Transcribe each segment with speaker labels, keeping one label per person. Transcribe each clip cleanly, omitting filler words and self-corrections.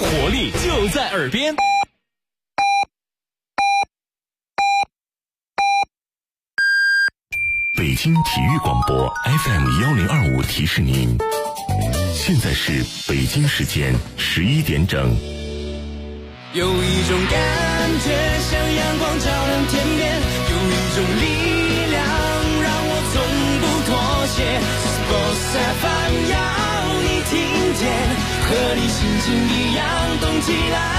Speaker 1: 活力就在耳边。
Speaker 2: 北京体育广播 FM1025提示您，现在是北京时间11点整。
Speaker 3: 有一种感觉像阳光照亮天边，有一种力量让我从不妥协。Sports FM 要你听见，和你心情一样动起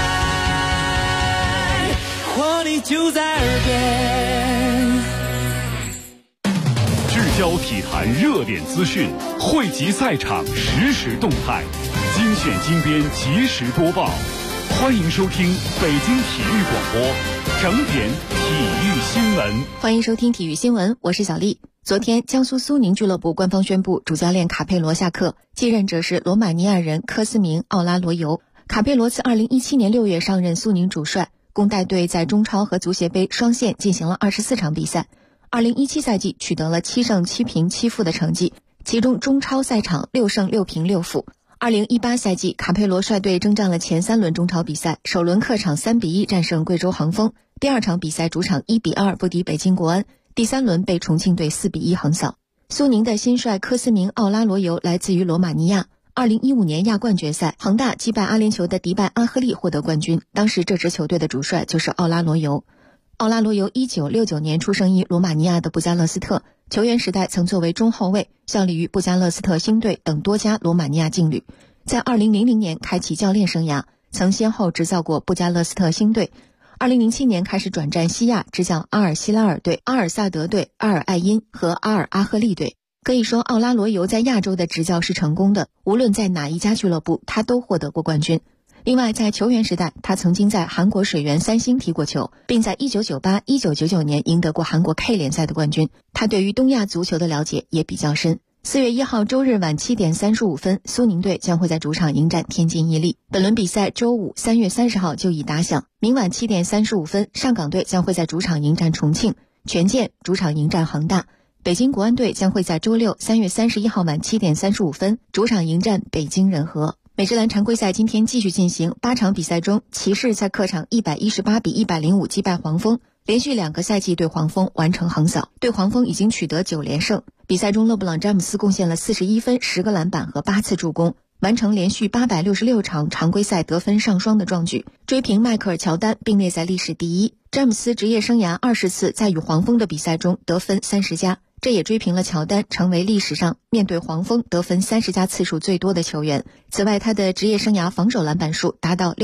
Speaker 3: 来，活力就在耳边。
Speaker 4: 聚焦体坛热点资讯，汇集赛场实时动态，精选精编及时播报。欢迎收听北京体育广播整点体育新闻。
Speaker 5: 欢迎收听体育新闻，我是小丽。昨天，江苏苏宁俱乐部官方宣布，主教练卡佩罗下课，继任者是罗马尼亚人科斯明·奥拉罗尤。卡佩罗自2017年6月上任苏宁主帅，共带队在中超和足协杯双线进行了24场比赛。2017赛季取得了7胜7平7负的成绩，其中中超赛场6胜6平6负。2018赛季，卡佩罗率队征战了前3轮中超比赛，首轮客场3比1战胜贵州恒丰，第2场比赛主场1比2不敌北京国安，第3轮被重庆队4比1横扫。苏宁的新帅科斯明·奥拉罗尤来自于罗马尼亚。2015年亚冠决赛，恒大击败阿联酋的迪拜阿赫利获得冠军，当时这支球队的主帅就是奥拉罗尤。奥拉罗尤1969年出生于罗马尼亚的布加勒斯特，球员时代曾作为中后卫效力于布加勒斯特星队等多家罗马尼亚劲旅，在2000年开启教练生涯，曾先后执教过布加勒斯特星队。2007年开始转战西亚，执教阿尔希拉尔队、阿尔萨德队、阿尔艾因和阿尔阿赫利队。可以说，奥拉罗尤在亚洲的执教是成功的，无论在哪一家俱乐部，他都获得过冠军。另外，在球员时代，他曾经在韩国水原三星踢过球，并在1998、1999年赢得过韩国 K 联赛的冠军。他对于东亚足球的了解也比较深。4月1号周日晚7点35分，苏宁队将会在主场迎战天津伊利。本轮比赛周五3月30号就已打响。明晚7点35分，上港队将会在主场迎战重庆，权健主场迎战恒大。北京国安队将会在周六3月31号晚7点35分，主场迎战北京人和。美职篮常规赛今天继续进行，8场比赛中，骑士在客场118比105击败黄蜂，连续2个赛季对黄蜂完成横扫，对黄蜂已经取得9连胜。比赛中，勒布朗·詹姆斯贡献了41分、10个篮板和8次助攻，完成连续866场常规赛得分上双的壮举，追平迈克尔·乔丹，并列在历史第一。詹姆斯职业生涯20次在与黄蜂的比赛中得分30加，这也追平了乔丹，成为历史上面对黄蜂得分30加次数最多的球员。此外，他的职业生涯防守篮板数达到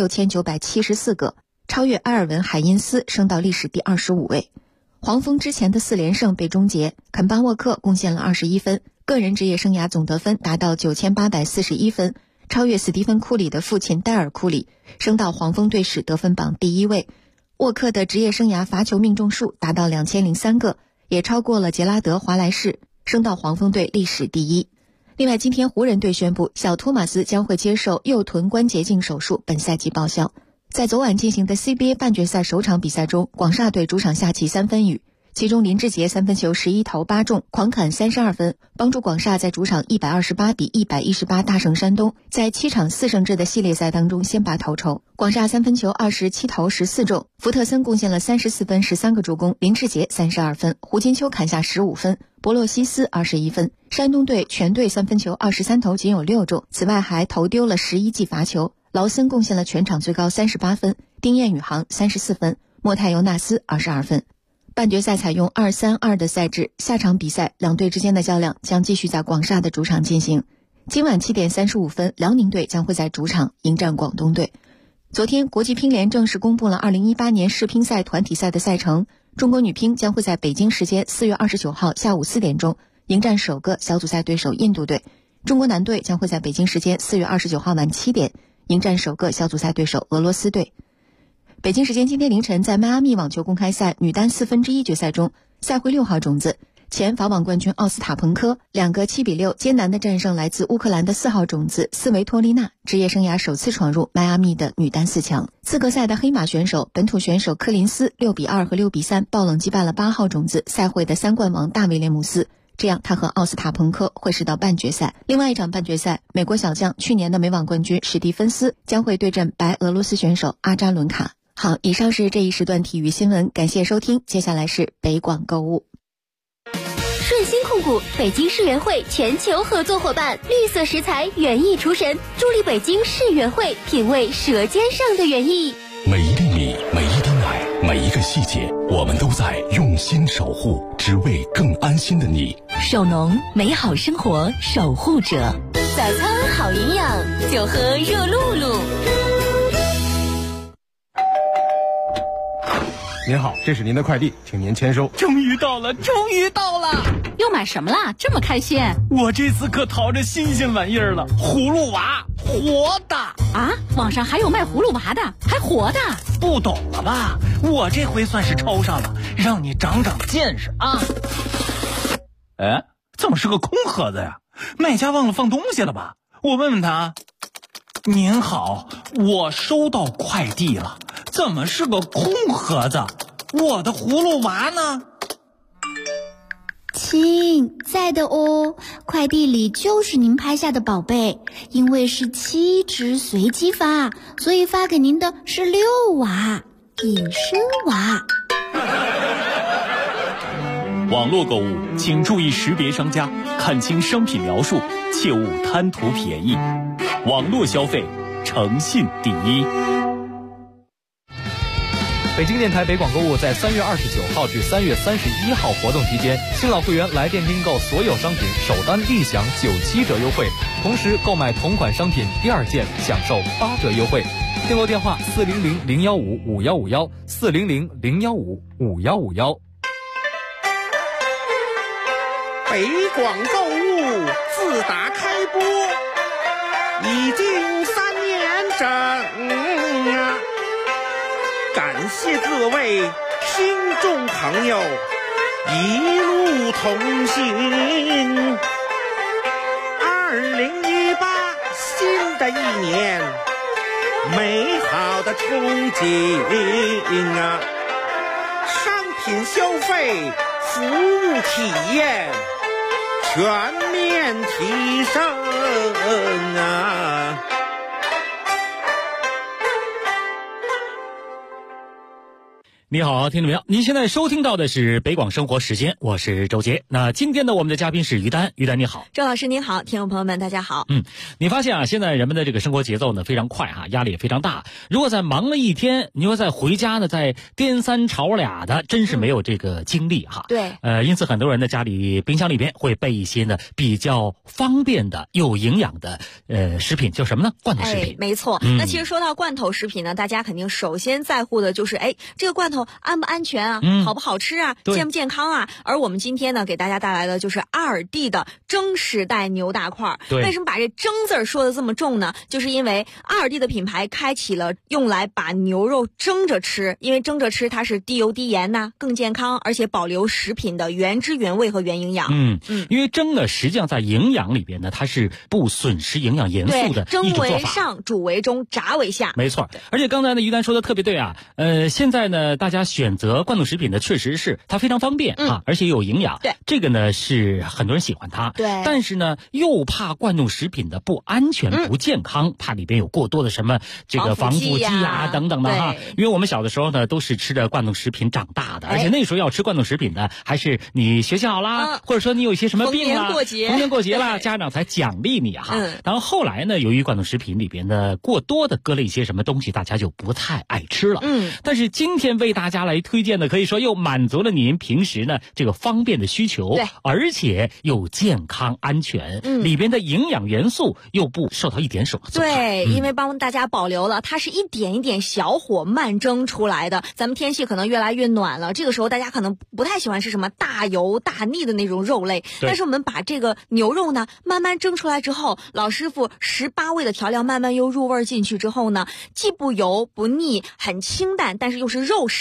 Speaker 5: 6974个，超越埃尔文·海因斯，升到历史第25位。黄蜂之前的4连胜被终结，肯巴沃克贡献了21分，个人职业生涯总得分达到9841分，超越斯蒂芬·库里的父亲戴尔·库里，升到黄蜂队史得分榜第1位。沃克的职业生涯罚球命中数达到2003个，也超过了杰拉德·华莱士，升到黄蜂队历史第一。另外，今天湖人队宣布，小托马斯将会接受右臀关节镜手术，本赛季报销。在昨晚进行的 CBA 半决赛首场比赛中，广厦队主场下起3分雨，其中林志杰3分球11投8中，狂砍32分，帮助广厦在主场128比118大胜山东，在7场4胜制的系列赛当中先拔头筹。广厦3分球27投14中，福特森贡献了34分13个助攻，林志杰32分，胡金秋砍下15分，博洛西斯21分。山东队全队3分球23投仅有6中，此外还投丢了11记罚球。劳森贡献了全场最高38分，丁彦雨航34分，莫泰尤纳斯22分。半决赛采用2-3-2的赛制，下场比赛两队之间的较量将继续在广厦的主场进行。今晚7点35分，辽宁队将会在主场迎战广东队。昨天，国际乒联正式公布了2018年世乒赛团体赛的赛程，中国女乒将会在北京时间4月29号下午4点钟迎战首个小组赛对手印度队，中国男队将会在北京时间4月29号晚7点迎战首个小组赛对手俄罗斯队。北京时间今天凌晨，在迈阿密网球公开赛女单1/4决赛中，赛会6号种子前法网冠军奥斯塔彭科2个7比6艰难地战胜来自乌克兰的4号种子斯维托利娜，职业生涯首次闯入迈阿密的女单4强。资格赛的黑马选手本土选手科林斯6比2和6比3爆冷击败了8号种子赛会的3冠王大卫列姆斯， 这样他和奥斯塔彭科会师到半决赛。另外一场半决赛，美国小将去年的美网冠军史蒂芬斯将会对阵白俄罗斯选手阿扎伦卡。好，以上是这一时段体育新闻，感谢收听。接下来是北广购物。
Speaker 6: 顺鑫控股北京世园会全球合作伙伴，绿色食材园艺厨神，助力北京世园会品味舌尖上的园艺。
Speaker 2: 每一粒米，每一滴奶，每一个细节，我们都在用心守护，只为更安心的你。
Speaker 7: 守农，美好生活守护者。
Speaker 6: 早餐好营养，就喝热露露。
Speaker 8: 您好，这是您的快递，请您签收。
Speaker 1: 终于到了，终于到了！
Speaker 7: 又买什么啦？这么开心？
Speaker 1: 我这次可淘着新鲜玩意儿了，葫芦娃，活的
Speaker 7: 啊！网上还有卖葫芦娃的，还活的？
Speaker 1: 不懂了吧？我这回算是抽上了，让你长长见识啊！哎，怎么是个空盒子呀？卖家忘了放东西了吧？我问问他。您好，我收到快递了，怎么是个空盒子？我的葫芦娃呢？
Speaker 9: 亲，在的哦，快递里就是您拍下的宝贝，因为是7只随机发，所以发给您的是6娃，隐身娃。
Speaker 1: 网络购物请注意识别商家，看清商品描述，切勿贪图便宜。网络消费，诚信第一。
Speaker 10: 北京电台北广购物在3月29号至3月31号活动期间，新老会员来电订购所有商品首单立享97折优惠，同时购买同款商品第2件享受8折优惠。订购电话400-015-5151，400-015-5151。
Speaker 11: 北广购物自打开播已经3年整啊！感谢各位听众朋友一路同行。2018新的一年，美好的憧憬啊！商品消费，服务体验全面提升啊！
Speaker 1: 你好，听众朋友，您现在收听到的是北广生活时间，我是周杰。那今天呢，我们的嘉宾是于丹，于丹你好。
Speaker 12: 周老师您好，听众朋友们大家好。
Speaker 1: 你发现啊，现在人们的这个生活节奏呢非常快哈，压力也非常大。如果在忙了一天，你说再回家呢，再颠三吵俩的，真是没有这个精力哈。
Speaker 12: 对，
Speaker 1: 因此很多人的家里冰箱里边会备一些呢比较方便的、有营养的食品，叫什么呢？罐头食品。
Speaker 12: 没错。那其实说到罐头食品呢，大家肯定首先在乎的就是这个罐头安不安全啊，好不好吃啊，健不健康啊。而我们今天呢给大家带来的就是阿尔蒂的蒸时代牛大块。为什么把这蒸字说的这么重呢？就是因为阿尔蒂的品牌开启了用来把牛肉蒸着吃，因为蒸着吃它是低油低盐呐，更健康，而且保留食品的原汁原味和原营养。
Speaker 1: 因为蒸呢实际上在营养里边呢，它是不损失营养元素的一种做法。蒸
Speaker 12: 为上，煮为中，炸为下。
Speaker 1: 没错。而且刚才呢于丹说的特别对啊，现在呢大家选择罐头食品呢，确实是它非常方便啊，而且有营养。
Speaker 12: 对，
Speaker 1: 这个呢是很多人喜欢它。
Speaker 12: 对，
Speaker 1: 但是呢又怕罐头食品的不安全、不健康，怕里边有过多的什么这个防腐剂啊等等的哈。因为我们小的时候呢都是吃着罐头食品长大的，而且那时候要吃罐头食品呢，还是你学习好啦，或者说你有一些什么病啊，逢年过节啦，家长才奖励你哈。然后后来呢，由于罐头食品里边的过多的搁了一些什么东西，大家就不太爱吃了。但是今天为大家来推荐的，可以说又满足了您平时呢这个方便的需求，而且又健康安全，里边的营养元素又不受到一点损害。
Speaker 12: 对，因为帮大家保留了，它是一点一点小火慢蒸出来的。咱们天气可能越来越暖了，这个时候大家可能不太喜欢吃什么大油大腻的那种肉类，但是我们把这个牛肉呢慢慢蒸出来之后，老师傅18味的调料慢慢又入味进去之后呢，既不油不腻，很清淡，但是又是肉食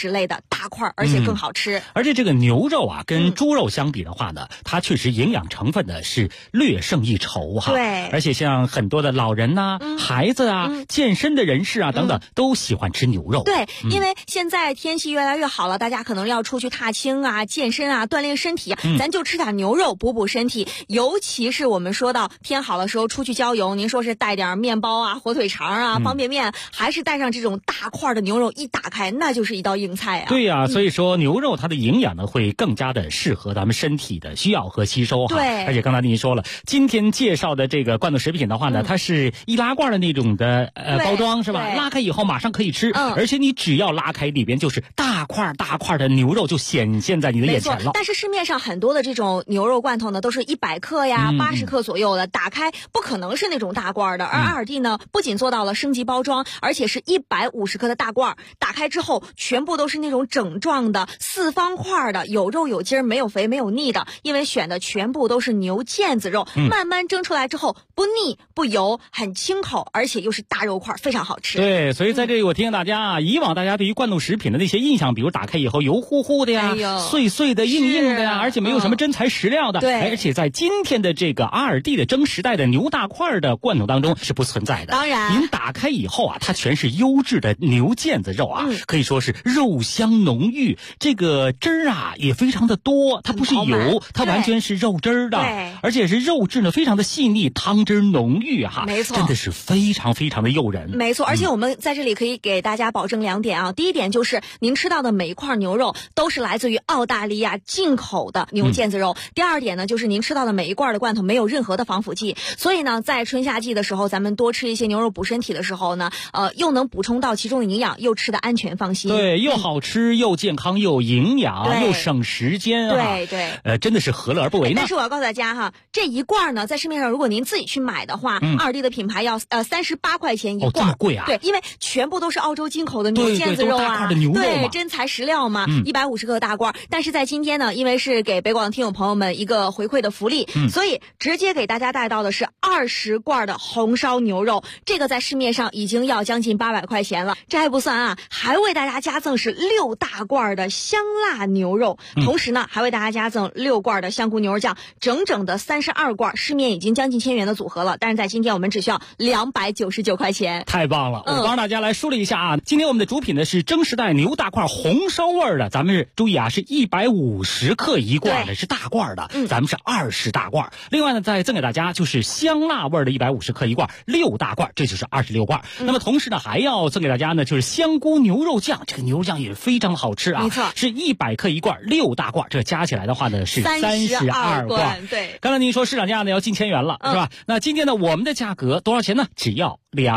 Speaker 12: 食类的大块，而且更好吃。
Speaker 1: 而且这个牛肉啊，跟猪肉相比的话呢，它确实营养成分呢是略胜一筹哈。
Speaker 12: 对，
Speaker 1: 而且像很多的老人呐、孩子啊、健身的人士啊等等，都喜欢吃牛肉。
Speaker 12: 对，因为现在天气越来越好了，大家可能要出去踏青啊、健身啊、锻炼身体啊，咱就吃点牛肉补补身体。尤其是我们说到天好的时候出去郊游，您说是带点面包啊、火腿肠啊、方便面，还是带上这种大块的牛肉，一打开那就是一道硬菜啊。
Speaker 1: 对呀，所以说牛肉它的营养呢会更加的适合咱们身体的需要和吸收哈。
Speaker 12: 对，
Speaker 1: 而且刚才您说了，今天介绍的这个罐头食品的话呢，它是易拉罐的那种的包装是吧？拉开以后马上可以吃，而且你只要拉开里边就是大块大块的牛肉就显现在你的眼前了。
Speaker 12: 但是市面上很多的这种牛肉罐头呢，都是100克呀、80克左右的，打开不可能是那种大罐的。而阿尔蒂呢，不仅做到了升级包装，而且是150克的大罐，打开之后全部都是那种整状的4方块的，有肉有筋儿，没有肥没有腻的，因为选的全部都是牛腱子肉，慢慢蒸出来之后不腻不油，很清口，而且又是大肉块，非常好吃。
Speaker 1: 对，所以在这里我提醒大家啊，以往大家对于罐头食品的那些印象，比如打开以后油乎乎的呀、碎碎的、硬硬的呀，而且没有什么真材实料的。
Speaker 12: 对，
Speaker 1: 而且在今天的这个阿尔蒂的蒸时代的牛大块的罐头当中是不存在的。
Speaker 12: 当然，
Speaker 1: 您打开以后啊，它全是优质的牛腱子肉啊，可以说是肉香浓郁，这个汁儿啊也非常的多，它不是油，它完全是肉汁儿的，而且是肉质呢非常的细腻，汤汁浓郁哈，
Speaker 12: 没错，
Speaker 1: 真的是非常非常的诱人。
Speaker 12: 没错，而且我们在这里可以给大家保证2点啊。第一点就是您吃到的每一块牛肉都是来自于澳大利亚进口的牛腱子肉。第二点呢，就是您吃到的每一罐的罐头没有任何的防腐剂，所以呢，在春夏季的时候，咱们多吃一些牛肉补身体的时候呢，又能补充到其中的营养，又吃的安全放心。
Speaker 1: 对，又好吃又健康又营养又省时间啊。
Speaker 12: 对对，
Speaker 1: 真的是何乐而不为呢？
Speaker 12: 但是我要告诉大家哈，这一罐呢，在市面上如果您自己去买的话，阿尔蒂的品牌要38块钱一罐。
Speaker 1: 这么贵啊？
Speaker 12: 对，因为全部都是澳洲进口的牛腱子肉啊，对，真材实料嘛，150克大罐。但是在今天呢，因为是给北广的听友朋友们一个回馈的福利，所以直接给大家带到的是20罐的红烧牛肉，这个在市面上已经要将近800块钱了。这还不算啊，还为大家加赠是6大罐的香辣牛肉，同时呢，还为大家加赠6罐的香菇牛肉酱，整整的32罐，市面已经将近1000元的组合了。但是在今天我们只需要299块钱。
Speaker 1: 太棒了！我帮大家来梳理一下啊，今天我们的主品呢是蒸时代牛大块红烧味的，咱们注意啊，是150克一罐的，是大罐的，咱们是20大罐。另外呢，再赠给大家就是香辣味的150克一罐，6大罐，这就是26罐。那么同时呢，还要赠给大家呢就是香菇牛肉酱，这个牛肉酱也非常好吃啊，
Speaker 12: 没错，
Speaker 1: 是100克一罐，6大罐，这加起来的话呢是32罐。
Speaker 12: 对，
Speaker 1: 刚才您说市场价呢要近1000元了，是吧？那今天呢我们的价格多少钱呢？只要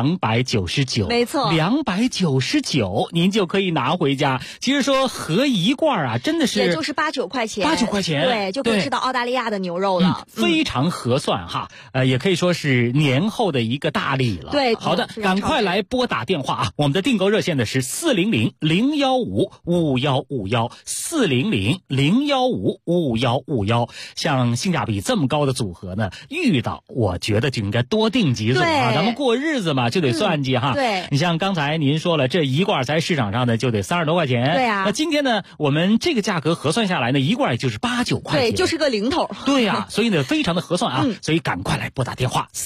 Speaker 1: 299，
Speaker 12: 没错
Speaker 1: ，299，您就可以拿回家。其实说合一罐啊，真的是
Speaker 12: 也就是8、9块钱
Speaker 1: ，8、9块钱，
Speaker 12: 对，就可以吃到澳大利亚的牛肉了，
Speaker 1: 非常合算哈。也可以说是年后的一个大礼了。
Speaker 12: 对，
Speaker 1: 好的，赶快来拨打电话啊！我们的订购热线呢是400-015-5151，400-015-5151。像性价比这么高的组合呢，遇到我觉得就应该多订几组啊。咱们过日子嘛，就得算计哈。
Speaker 12: 对，
Speaker 1: 你像刚才您说了，这一罐在市场上呢就得30多块钱。
Speaker 12: 对啊。
Speaker 1: 那今天呢，我们这个价格核算下来呢，一罐也就是8、9块钱。
Speaker 12: 对，就是个零头。
Speaker 1: 对呀，所以呢，非常的合算啊。所以赶快来拨打电话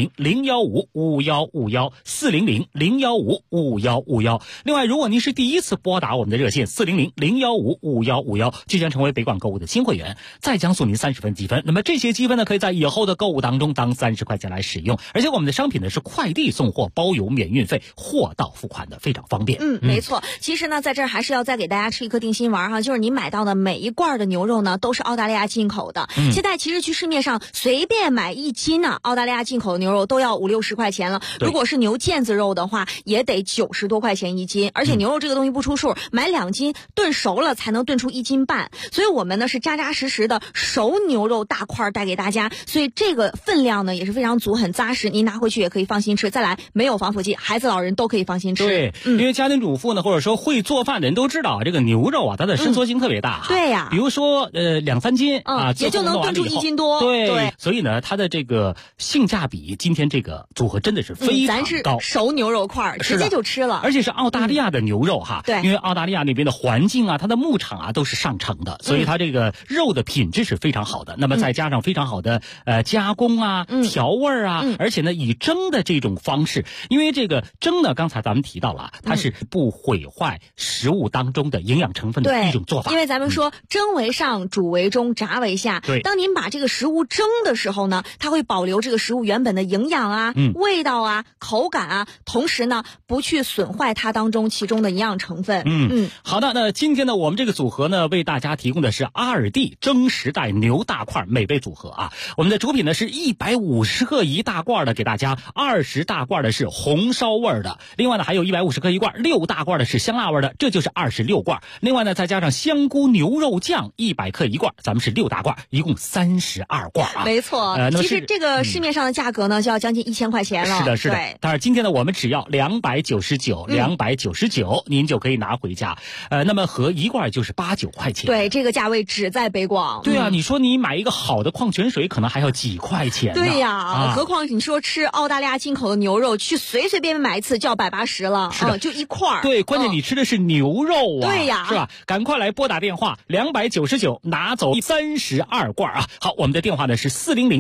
Speaker 1: 400-015-5151，400-015-5151。另外，如果您是第一次拨打我们的热线400-015-5151，就将成为北广购物的新会员，再将送您30分积分。那么这些积分呢，可以在以后的购物当中当30块钱来使用。而且我们的商品呢是快递送货，包邮免运费，货到付款的，非常方便。
Speaker 12: 没错。其实呢，在这儿还是要再给大家吃一颗定心丸哈，就是你买到的每一罐的牛肉呢，都是澳大利亚进口的。现在其实去市面上随便买1斤呢，澳大利亚进口的牛肉都要50、60块钱了。如果是牛腱子肉的话，也得90多块钱1斤。而且牛肉这个东西不出数，买2斤炖熟了才能炖出1斤半。所以我们呢是扎扎实实的熟牛肉大块带给大家，所以这个分量呢也是非常足，很扎实，您拿回去也可以放心吃。在再来没有防腐剂，孩子老人都可以放心吃。
Speaker 1: 对，因为家庭主妇呢，或者说会做饭的人都知道，这个牛肉啊，它的伸缩性特别大。
Speaker 12: 对呀，
Speaker 1: 比如说2-3斤啊，
Speaker 12: 也就能炖出1斤多。
Speaker 1: 对，所以呢，它的这个性价比，今天这个组合真的是非常高。
Speaker 12: 咱是熟牛肉块直接就吃了，
Speaker 1: 而且是澳大利亚的牛肉哈。
Speaker 12: 对，
Speaker 1: 因为澳大利亚那边的环境啊，它的牧场啊都是上乘的，所以它这个肉的品质是非常好的。那么再加上非常好的加工啊、调味啊，而且呢以蒸的这种方式，因为这个蒸呢，刚才咱们提到了，它是不毁坏食物当中的营养成分的一种做法。
Speaker 12: 因为咱们说蒸为上，煮为中，炸为下。
Speaker 1: 对，
Speaker 12: 当您把这个食物蒸的时候呢，它会保留这个食物原本的营养啊、味道啊、口感啊，同时呢不去损坏它当中其中的营养成分。
Speaker 1: 好的，那今天呢我们这个组合呢为大家提供的是阿尔蒂蒸时代牛大块美味组合啊。我们的主品呢是150克1大罐的，给大家20大罐的是红烧味的，另外呢还有150克1罐6大罐的是香辣味的，这就是26罐。另外呢再加上香菇牛肉酱100克1罐，咱们是6大罐，一共32罐啊。
Speaker 12: 没错，其实这个市面上的价格呢就要将近1000块钱了。
Speaker 1: 是的。但是今天呢我们只要299，您就可以拿回家。那么合一罐就是89块钱。
Speaker 12: 对，这个价位只在北广。
Speaker 1: 对啊，你说你买一个好的矿泉水可能还要几块钱呢。
Speaker 12: 对呀，何况你说吃澳大利亚进口的牛肉，去随随便便买一次就要180了。
Speaker 1: 是的，
Speaker 12: 就一块。
Speaker 1: 对，关键你吃的是牛肉啊。
Speaker 12: 对呀，
Speaker 1: 是吧？赶快来拨打电话299拿走32罐啊！好，我们的电话呢是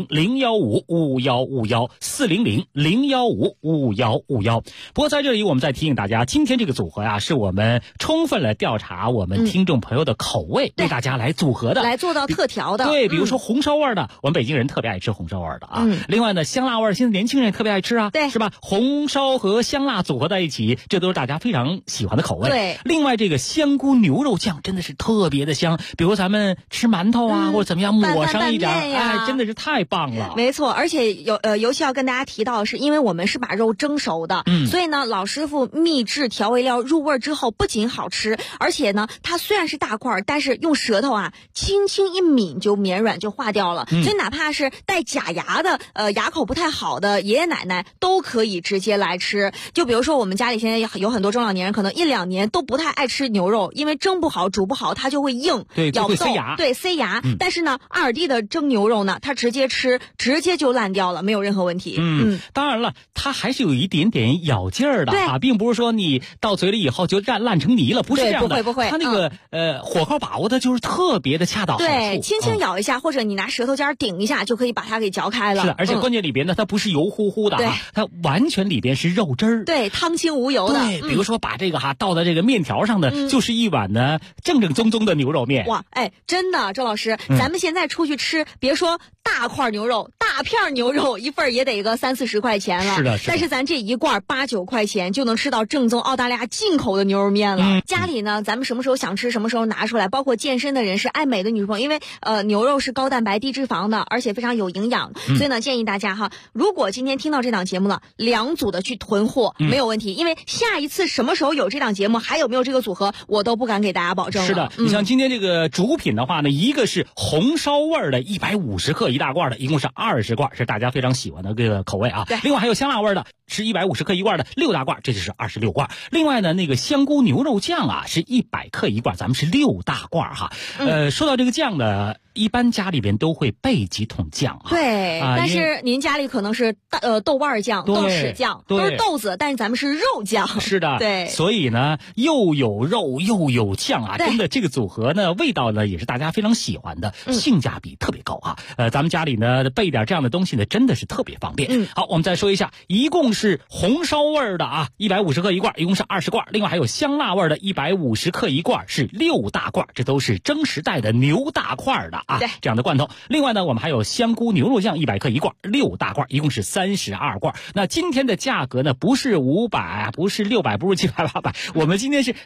Speaker 1: 400-015-5151，400-015-5151。不过在这里我们再提醒大家，今天这个组合啊是我们充分来调查我们听众朋友的口味，为大家来组合的，
Speaker 12: 来做到特调的。
Speaker 1: 对，比如说红烧味的，我们北京人特别爱吃红烧味的啊。另外呢，香辣味现在年轻人也特别爱吃啊，
Speaker 12: 对，
Speaker 1: 是吧？红烧和香辣组合在一起，这都是大家非常喜欢的口味。
Speaker 12: 对，
Speaker 1: 另外这个香菇牛肉酱真的是特别的香，比如咱们吃馒头啊，或者怎么样抹上一点，哎，真的是太棒了。
Speaker 12: 没错，而且尤其要跟大家提到的是，因为我们是把肉蒸熟的，所以呢，老师傅秘制调味料入味之后，不仅好吃，而且呢，它虽然是大块，但是用舌头啊轻轻一抿就绵软就化掉了，所以哪怕是带假牙的牙口不太好的爷爷奶奶都可以直接来吃。就比如说我们家里现在有很多中老年人，可能1-2年都不太爱吃牛肉，因为蒸不好煮不好它就会硬，
Speaker 1: 对，
Speaker 12: 咬不动，
Speaker 1: 塞牙，
Speaker 12: 对，塞牙。但是呢，阿尔蒂的蒸牛肉呢，它直接吃直接就烂掉了，没有任何问题。
Speaker 1: 当然了，它还是有一点点咬劲儿的啊，并不是说你到嘴里以后就烂成泥了，不是这样的。
Speaker 12: 不会。
Speaker 1: 它那个火候把握的就是特别的恰到好处。
Speaker 12: 对，轻轻咬一下，或者你拿舌头尖顶一下，就可以把它给嚼开了。
Speaker 1: 是的，而且关键里边呢，它不是油乎乎的啊，它完全里边是肉汁儿。
Speaker 12: 对，汤清无油的。
Speaker 1: 对，比如说把这个倒到这个面条上的，就是一碗呢正宗的牛肉面。
Speaker 12: 哇，哎，真的，周老师，咱们现在出去吃，别说大块牛肉、大片牛肉，一份也得个30-40块钱了。
Speaker 1: 是的。
Speaker 12: 但是咱这一罐8-9块钱就能吃到正宗澳大利亚进口的牛肉面了。家里呢，咱们什么时候想吃什么时候拿出来，包括健身的人士、爱美的女朋友，因为牛肉是高蛋白低脂肪的，而且非常有营养，所以呢建议大家哈，如果今天听到这档节目了，2组的去囤货没有问题，因为下一次什么时候有这档节目，还有没有这个组合，我都不敢给大家保证了。
Speaker 1: 是的，你像今天这个主品的话呢，一个是红烧味的150克1大罐的，一共是20罐，是大家非常喜欢的这个口味啊。另外还有香辣味的，是150克1罐的6大罐，这就是26罐。另外呢，那个香菇牛肉酱啊，是100克1罐，咱们是6大罐哈。说到这个酱呢，一般家里边都会备几桶酱啊。
Speaker 12: 对，但是您家里可能是豆瓣酱、豆豉酱，都是豆子，但是咱们是肉酱。
Speaker 1: 是的，
Speaker 12: 对，
Speaker 1: 所以呢，又有肉又有酱啊，真的这个组合呢，味道呢也是大家非常喜欢的，性价比特别高啊。咱们家里呢备点这样的东西呢，真的是特别方便。好，我们再说一下，一共是红烧味的啊，150克1罐，一共是20罐。另外还有香辣味的150克1罐，是6大罐，这都是蒸时代的牛大块的啊，这样的罐头。另外呢，我们还有香菇牛肉酱100克1罐，6大罐，一共是32罐。那今天的价格呢，不是500，不是600，不是700、800，我们今天是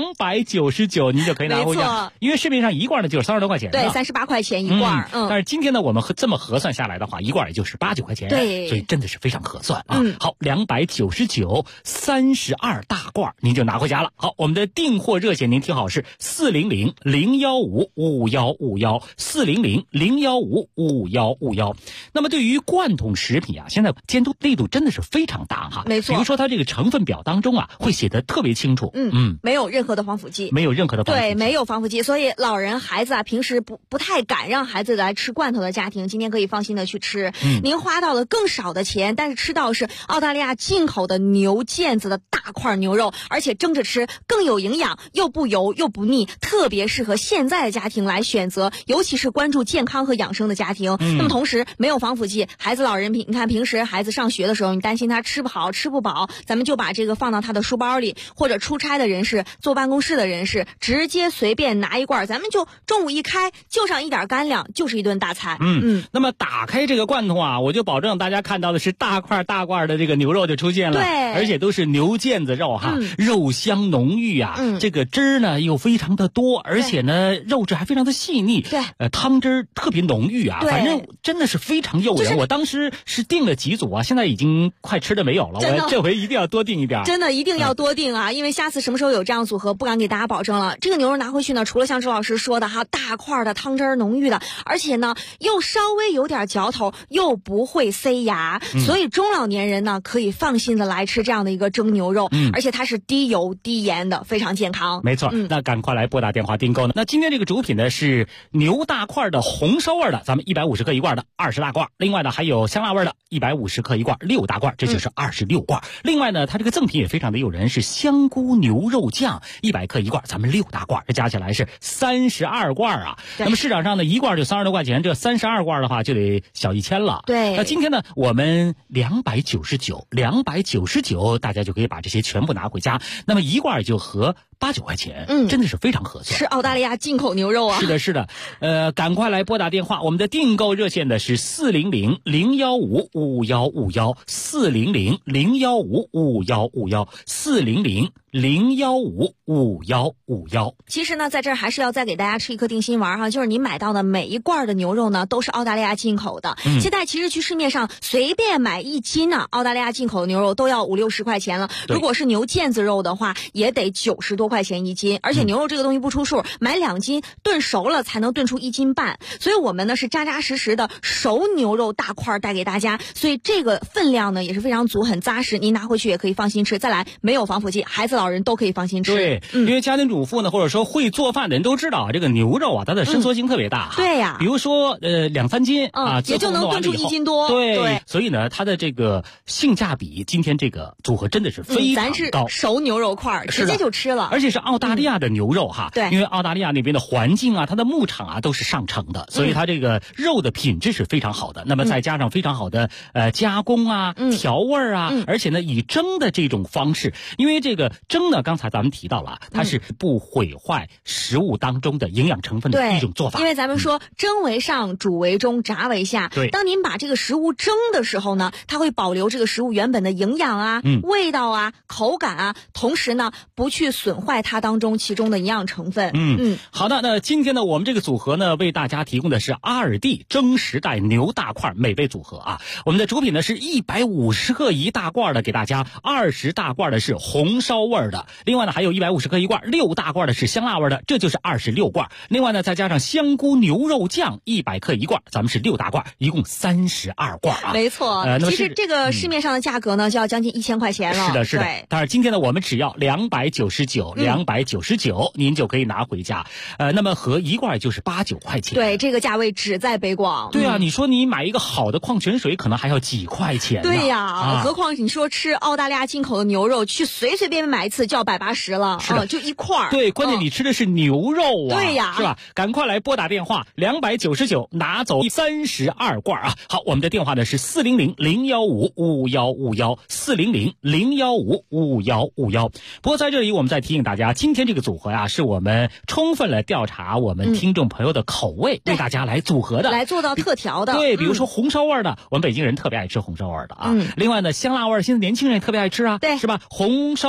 Speaker 1: 299，您就可以拿回家。因为市面上一罐呢就是30多块钱，
Speaker 12: 对，38块钱一罐。
Speaker 1: 但是今天呢，我们这么核算下来的话，一罐也就是8-9块钱，
Speaker 12: 对，
Speaker 1: 所以真的是非常合算啊。好，299 32大罐，您就拿回家了。好，我们的订货热线您听好是400-015-5151 400-015-515。那么对于罐头食品啊，现在监督力度真的是非常大哈。
Speaker 12: 没错，
Speaker 1: 比如说它这个成分表当中啊，会写得特别清楚。
Speaker 12: 没有任何的防腐剂，
Speaker 1: 没有任何的防腐剂，
Speaker 12: 对，没有防腐剂，所以老人孩子啊，平时不太敢让孩子来吃罐头的家庭，今天可以放心的去吃。您花到了更少的钱，但是吃到是澳大利亚进口的牛腱子的大块牛肉，而且蒸着吃更有营养，又不油又不腻，特别适合现在的家庭来选择，尤其是关注健康和养生的家庭。那么同时没有防腐剂，孩子老人你看平时孩子上学的时候，你担心他吃不好吃不饱，咱们就把这个放到他的书包里，或者出差的人士、坐办公室的人士直接随便拿一罐，咱们就中午一开就上一点干粮，就是一顿大餐。
Speaker 1: 那么打开这个罐头啊，我就保证大家看到的是大块大块的这个牛肉就出现了，
Speaker 12: 对，
Speaker 1: 而且都是牛腱子肉哈，肉香浓郁啊，这个汁儿呢又非常的多，而且呢肉质还非常的细腻，
Speaker 12: 对，
Speaker 1: 汤汁儿特别浓郁啊，反正真的是非常诱人。我当时是订了几组啊，现在已经快吃的没有了，我这回一定要多订一点，
Speaker 12: 真的一定要多订啊，因为下次什么时候有这样组合不敢给大家保证了。这个牛肉拿回去呢，除了像周老师说的哈，大块的汤汁浓郁的，而且呢又稍微有点嚼头，又不会塞牙，所以中老年人呢可以放心的来吃这样的一个蒸牛肉，而且它是低油低盐的，非常健康。
Speaker 1: 没错，那赶快来拨打电话订购呢。那今天这个主品呢是牛大块的红烧味的，咱们150克一罐的20大罐，另外呢还有香辣味的150克一罐6大罐，这就是26罐。另外呢它这个赠品也非常的诱人，是香菇牛肉酱100克一罐，咱们6大罐，这加起来是32罐啊。那么市场上呢一罐就30多块钱，这32罐的话就得小1000了。
Speaker 12: 对，
Speaker 1: 那今天呢我们299，大家就可以把这些全部拿回家，那么一罐就合8-9块钱，真的是非常合算。
Speaker 12: 是澳大利亚进口牛肉啊。
Speaker 1: 是的，是的，赶快来拨打电话，我们的订购热线的是400-015-515，400-015-515，400-015-515。
Speaker 12: 其实呢在这儿还是要再给大家吃一颗定心丸哈，就是您买到的每一罐的牛肉呢都是澳大利亚进口的。现在其实去市面上随便买1斤呢，澳大利亚进口的牛肉都要50-60块钱了，如果是牛腱子肉的话也得90多块钱1斤，而且牛肉这个东西不出数，买2斤炖熟了才能炖出1斤半，所以我们呢是扎扎实实的熟牛肉大块带给大家，所以这个分量呢也是非常足很扎实，您拿回去也可以放心吃。再来没有防腐剂，孩子老人都可以放心吃。
Speaker 1: 对，因为家庭主妇呢或者说会做饭的人都知道这个牛肉啊它的伸缩性特别大，
Speaker 12: 对呀，
Speaker 1: 比如说2-3斤啊，
Speaker 12: 也就能炖出1斤多。
Speaker 1: 对，所以呢它的这个性价比今天这个组合真的是非常高，
Speaker 12: 咱是熟牛肉块直接就吃了，
Speaker 1: 而且是澳大利亚的牛肉哈。
Speaker 12: 对，
Speaker 1: 因为澳大利亚那边的环境啊，它的牧场啊都是上乘的，所以它这个肉的品质是非常好的。那么再加上非常好的加工啊、调味啊，而且呢以蒸的这种方式，因为这个蒸呢，刚才咱们提到了，它是不毁坏食物当中的营养成分的一种做法。
Speaker 12: 因为咱们说蒸为上，煮为中，炸为下。
Speaker 1: 对，
Speaker 12: 当您把这个食物蒸的时候呢，它会保留这个食物原本的营养啊、味道啊、口感啊，同时呢不去损坏它当中其中的营养成分。
Speaker 1: 好的，那今天呢我们这个组合呢为大家提供的是阿尔蒂蒸时代牛大块美味组合啊。我们的主品呢是150克一大罐的，给大家20大罐的是红烧味的，另外呢还有150克一罐6大罐的是香辣味的，这就是26罐。另外呢再加上香菇牛肉酱100克一罐，咱们是6大罐，一共32罐啊。
Speaker 12: 没错，其实这个市面上的价格呢就要将近1000块钱了。
Speaker 1: 是的，是的。但是今天呢我们只要299，您就可以拿回家。那么合一罐就是8-9块钱。
Speaker 12: 对，这个价位只在北广。
Speaker 1: 对啊，你说你买一个好的矿泉水可能还要几块钱呢。
Speaker 12: 对呀，何况你说吃澳大利亚进口的牛肉，去随随便便买一次就要180了，就一块。
Speaker 1: 对，关键你吃的是牛肉啊。
Speaker 12: 对呀，
Speaker 1: 是吧？赶快来拨打电话299，拿走32罐啊！好，我们的电话呢是400-015-5151，400-015-5151。不过在这里我们再提醒大家，今天这个组合呀，是我们充分了调查我们听众朋友的口味，为大家来组合的，
Speaker 12: 来做到特调的。
Speaker 1: 对，比如说红烧味的，我们北京人特别爱吃红烧味的啊。另外呢，香辣味现在年轻人也特别爱吃啊，
Speaker 12: 对，
Speaker 1: 是吧？红烧和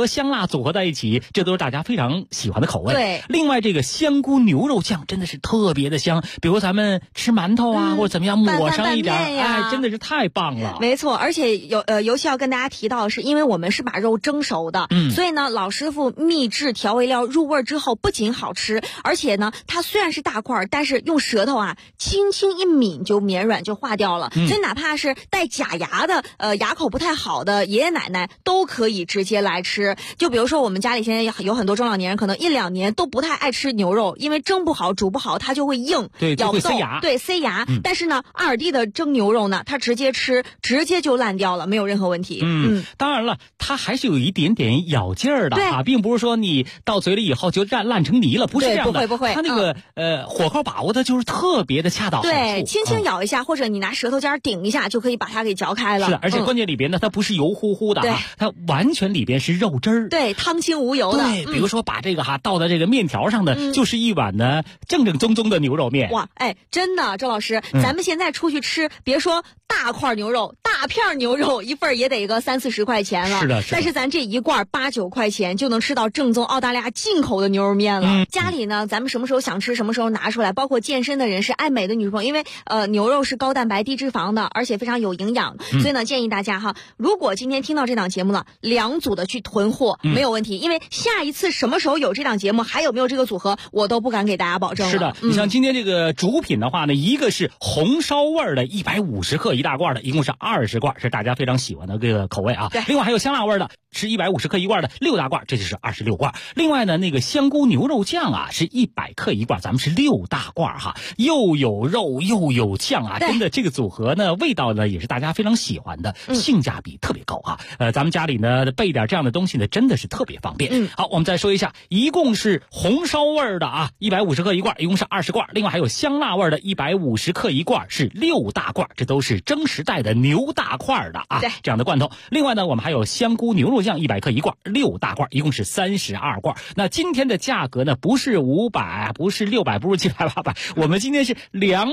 Speaker 1: 香辣组合在一起，这都是大家非常喜欢的口味。
Speaker 12: 对，
Speaker 1: 另外这个香菇牛肉酱真的是特别的香，比如咱们吃馒头啊，或者怎么样抹上一点，哎，真的是太棒了。
Speaker 12: 没错，而且尤其要跟大家提到的是，因为我们是把肉蒸熟的，所以呢，老师傅秘制调味料入味之后，不仅好吃，而且呢，它虽然是大块，但是用舌头啊轻轻一抿就绵软就化掉了，所以哪怕是带假牙的牙口不太好的爷爷奶奶都可以直接来吃。就比如说我们家里现在有很多中老年人，可能1-2年都不太爱吃牛肉，因为蒸不好煮不好它就会硬，
Speaker 1: 对，
Speaker 12: 咬不动，
Speaker 1: 塞牙，
Speaker 12: 对，塞牙。但是呢，阿尔蒂的蒸牛肉呢，它直接吃直接就烂掉了，没有任何问题。
Speaker 1: 当然了，它还是有一点点咬劲儿的啊，并不是说你到嘴里以后就烂成泥了，不是这样的。
Speaker 12: 不会。
Speaker 1: 它那个火候把握的就是特别的恰到好处。
Speaker 12: 对，轻轻咬一下，或者你拿舌头尖顶一下，就可以把它给嚼开了。
Speaker 1: 是的，而且关键里边呢，它不是油乎乎的啊，它完全里边是肉汁儿。
Speaker 12: 对，汤清无油的。
Speaker 1: 对，比如说把这个倒到这个面条上呢，就是一碗呢正宗的牛肉面。
Speaker 12: 哇，哎，真的，周老师，咱们现在出去吃，别说大块牛肉、大片牛肉，一份也得个30-40块钱了。
Speaker 1: 是的。
Speaker 12: 但是咱这一罐8-9块钱就能吃到正宗澳大利亚进口的牛肉面了。家里呢，咱们什么时候想吃什么时候拿出来，包括健身的人士、爱美的女朋友，因为牛肉是高蛋白低脂肪的，而且非常有营养，所以呢建议大家哈，如果今天听到这档节目了，2组的去囤货没有问题，因为下一次什么时候有这档节目，还有没有这个组合，我都不敢给大家保证了。
Speaker 1: 是的，你像今天这个主品的话呢，一个是红烧味的150克一大罐的，一共是20罐，是大家非常喜欢的这个口味啊。
Speaker 12: 对，
Speaker 1: 另外还有香辣味的，是150克一罐的6大罐，这就是26罐。另外呢，那个香菇牛肉酱啊，是100克一罐，咱们是6大罐哈，又有肉又有酱啊，真的这个组合呢，味道呢也是大家非常喜欢的，性价比特别高啊。咱们家里呢备点这样的东西呢，真的是特别方便。好，我们再说一下，一共是红烧味的啊，150克一罐，一共是20罐。另外还有香辣味的150克一罐，是6大罐，这都是蒸时代的牛大块的啊，这样的罐头。另外呢，我们还有香菇牛肉酱100克一罐，6大罐，一共是32罐。那今天的价格呢，不是500，不是600，不是700、800，我们今天是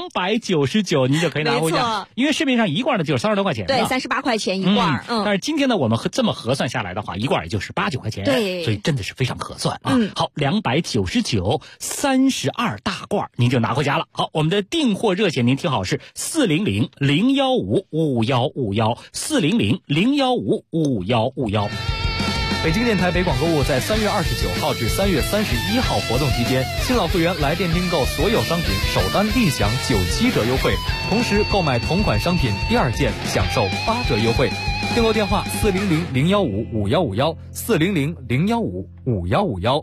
Speaker 1: 299，您就可以拿回家。因为市面上一罐呢就是30多块钱，
Speaker 12: 对，38块钱一罐。
Speaker 1: 但是今天呢，我们这么核算下来的话，一罐也就是8-9块钱，
Speaker 12: 对，
Speaker 1: 所以真的是非常合算啊。好，299 32大罐，您就拿回家了。好，我们的订货热线您听好，是400-015-5151，400-015-5151。
Speaker 10: 北京电台北广购物在3月29号至3月31号活动期间，新老会员来电订购所有商品首单立享97折优惠，同时购买同款商品第2件享受8折优惠。订购电话400-015-5151，400-015-5151。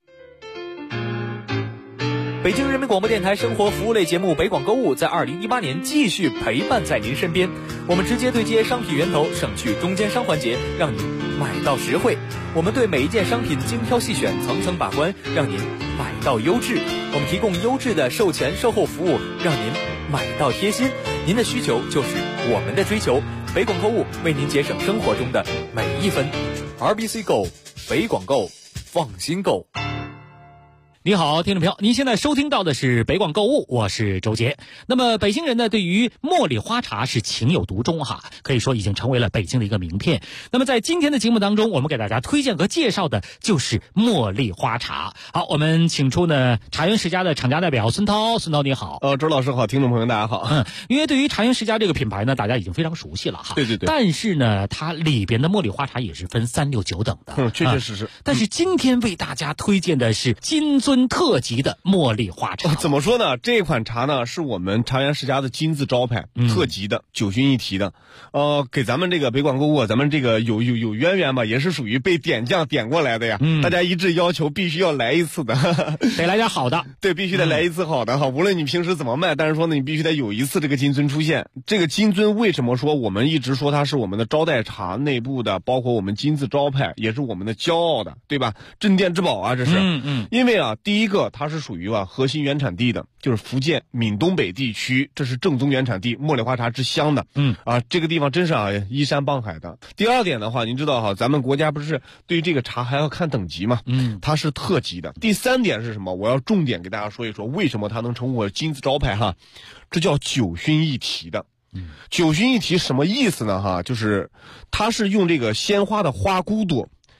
Speaker 10: 北京人民广播电台生活服务类节目北广购物在2018年继续陪伴在您身边，我们直接对接商品源头，省去中间商环节，让您买到实惠。我们对每一件商品精挑细选，层层把关，让您买到优质。我们提供优质的售前售后服务，让您买到贴心。您的需求就是我们的追求，北广购物为您节省生活中的每一分。RBC Go， 北广购，放心购。
Speaker 1: 你好，听众朋友，您现在收听到的是北广购物，我是周杰。那么北京人呢，对于茉莉花茶是情有独钟哈，可以说已经成为了北京的一个名片。那么在今天的节目当中，我们给大家推荐和介绍的就是茉莉花茶。好，我们请出呢茶园世家的厂家代表孙涛。孙涛你好。
Speaker 8: 周老师好，听众朋友大家好。
Speaker 1: 因为对于茶园世家这个品牌呢，大家已经非常熟悉了哈。
Speaker 8: 对。
Speaker 1: 但是呢，它里边的茉莉花茶也是分3、6、9等的。
Speaker 8: 确确实实。
Speaker 1: 但是今天为大家推荐的是金樽特级的茉莉花茶。
Speaker 8: 怎么说呢？这款茶呢是我们茶园世家的金字招牌，特级的，9熏一提的。给咱们这个北广购物，咱们这个有渊源吧，也是属于被点将点过来的呀。大家一致要求必须要来一次的，
Speaker 1: 得来点好的。
Speaker 8: 对，必须得来一次好的哈。无论你平时怎么卖，但是说呢，你必须得有一次这个金樽出现。这个金樽为什么说我们一直说它是我们的招待茶内部的，包括我们金字招牌，也是我们的骄傲的，对吧？镇店之宝啊，这是。因为啊，第一个它是属于核心原产地的，就是福建闽东北地区，这是正宗原产地，茉莉花茶之乡的。这个地方真是依山傍海的。第二点的话，您知道哈，咱们国家不是对于这个茶还要看等级吗？它是特级的。第3点是什么？我要重点给大家说一说，为什么它能成为金字招牌哈？这叫9熏一提的。9熏一提什么意思呢？哈，就是它是用这个鲜花的花骨朵